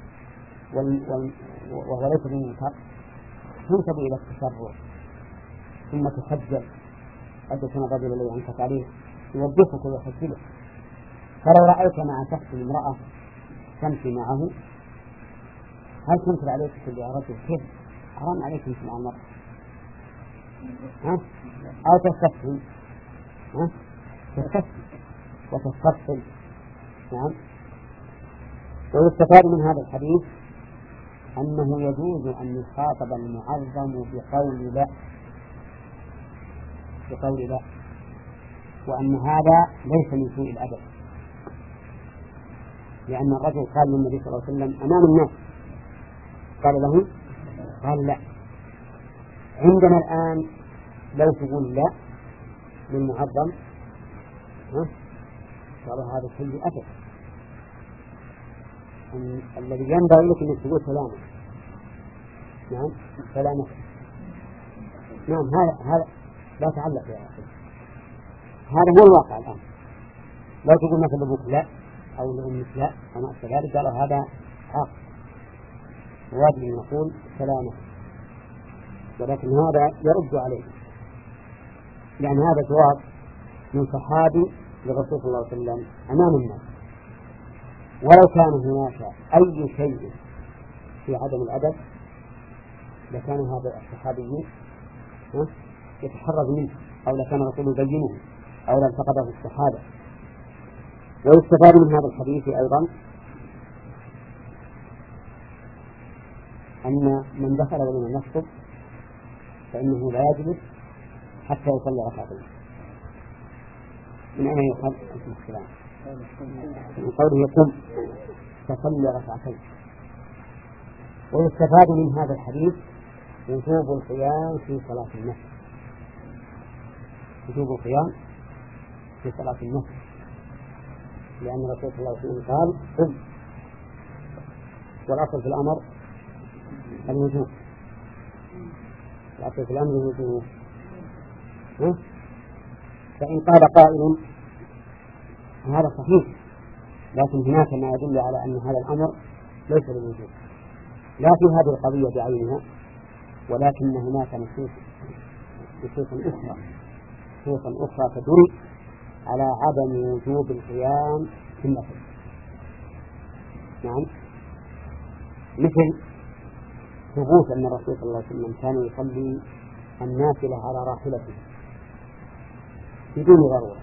وهو ليس بمنكر تنسب إلى التسرع ثم تخجل قد يكون الرجل الذي أنكرت عليه يوبخك ويخجلك. فلو رأيت مع شخص امرأة تمشي معه هل تنكر عليك تقول يا رجل كيف حرام عليك تمشي مع المرأة؟ ها؟ أو تستفهم ها؟ تستفهم وتستفصل. نعم. ويستفاد من هذا الحديث أنه يجوز أن يخاطب المعظم بقول لا بقول لا وأن هذا ليس من سوء الأدب، لأن الرجل قال للنبي صلى الله عليه وسلم أمام الناس قال له قال لا. عندنا الآن لو تقول لا للمعظم قال هذا كله أدب، الذي ينبغي لك أن تقول سلامة. نعم سلامة. نعم هذا هذا لا تعلق يا أخي، هذا هو الواقع الآن. لو تقول مثل أبوك لا أو لأمك لا أو كذلك قال هذا حق، واجب أن نقول سلامة، ولكن هذا يرد عليه، لأن هذا جواب من صحابي للرسول صلى الله عليه وسلم أمام الناس. ولو كان هناك أي شيء في عدم الأدب لكان هذا الصحابي يتحرز منه، أو لكان الرسول يبينه، أو لالتقطه الصحابة. ويستفاد من هذا الحديث أيضا أن من دخل ولم يخطب فإنه لا يجلس حتى يصلي ركعتين. من أين يؤخذ الكلام؟ من قوله يقوم فصلي ركعتين. ويستفاد من هذا الحديث وجوب القيام في صلاة النفل، وجوب القيام في صلاة النفل، لأن الرسول صلى الله عليه وسلم قال قم، والأصل في الأمر الوجوب، الأصل في الأمر الوجوب. فإن قال قائل هذا صحيح، لكن هناك ما يدل على أن هذا الأمر ليس للوجوب، لا في هذه القضية بعينها، ولكن هناك نصوص نصوص أخرى نصوص أخرى تدل على عدم وجوب القيام في النفل. نعم، مثل ثبوت أن الرسول صلى الله عليه وسلم كان يصلي النافلة على راحلته بدون ضرورة،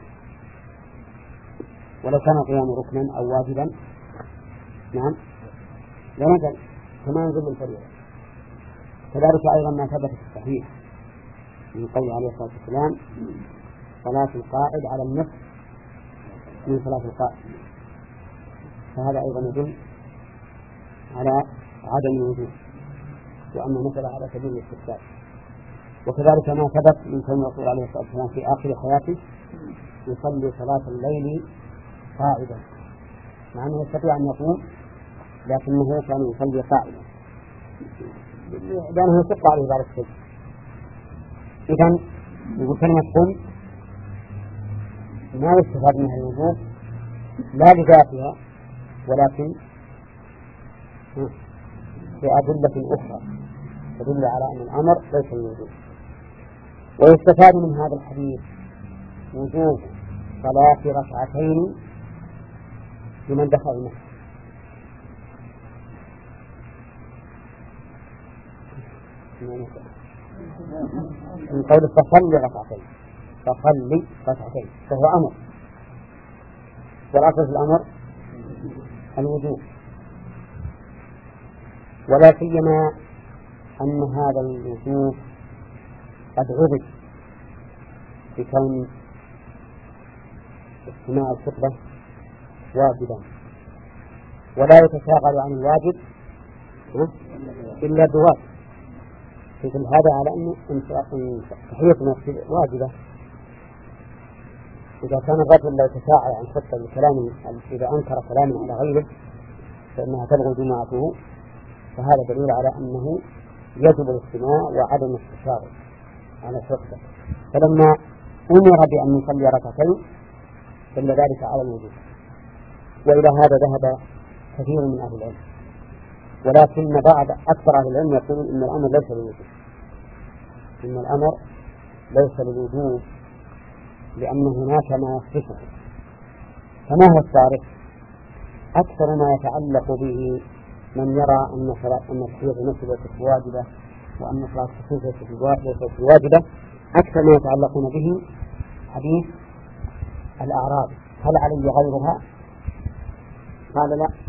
ولو كان القيام ركنا أو واجبا نعم لنزل كما ينزل الفريضة. كذلك أيضا ما ثبت في الصحيح من قول عليه الصلاة والسلام صلاة القاعد على النصف من صلاة القائم، فهذا أيضا يدل على عدم الوجوب وأن مثل على سبيل الاستحباب. وكذلك ما ثبت من كون الرسول عليه الصلاة والسلام في آخر حياته يصلي صلاة الليل قاعدا، مع أنه يستطيع أن يقوم لكنه كان يصلي قاعدا لأنه يشق عليه بعض الشيء. إذن يقول كلمة قم ما يستفاد منها الوجوب لا لذاتها ولكن بأدلة أخرى تدل على أن الأمر ليس الوجوب. ويستفاد من هذا الحديث وجوب صلاة ركعتين لمن دخل المسجد. من قول فصلي ركعتين، فصلي ركعتين فهو أمر، والأصل في الأمر الوجوب، ولا سيما أن هذا الوجوب قد عبد بكون استماع الخطبة واجبا ولا يتشاغل عن الواجب إلا بواجب. في هذا على أن تحية المسجد واجبة. إذا كان الرجل لا يتشاغل عن خطة الكلام إذا أنكر كلاما على غيره فإنها تلغي جماعته، فهذا دليل على أنه يجب الاستماع وعدم التشاغل عن الخطة. فلما أمر بأن يصلي ركعتين دل ذلك على الوجوب، وإلى هذا ذهب كثير من أهل العلم، ولكن بعض أكثر أهل العلم يقولون إن الأمر ليس للوجوب، إن الأمر ليس للوجوب لأن هناك ما يصرفه. فما هو الصارف؟ أكثر ما يتعلق به من يرى أن أن تحية المسجد ليست واجبة وأن صلاة الخوف ليست واجبة، أكثر ما يتعلقون به حديث الأعراب هل علي غيرها؟ قال لا،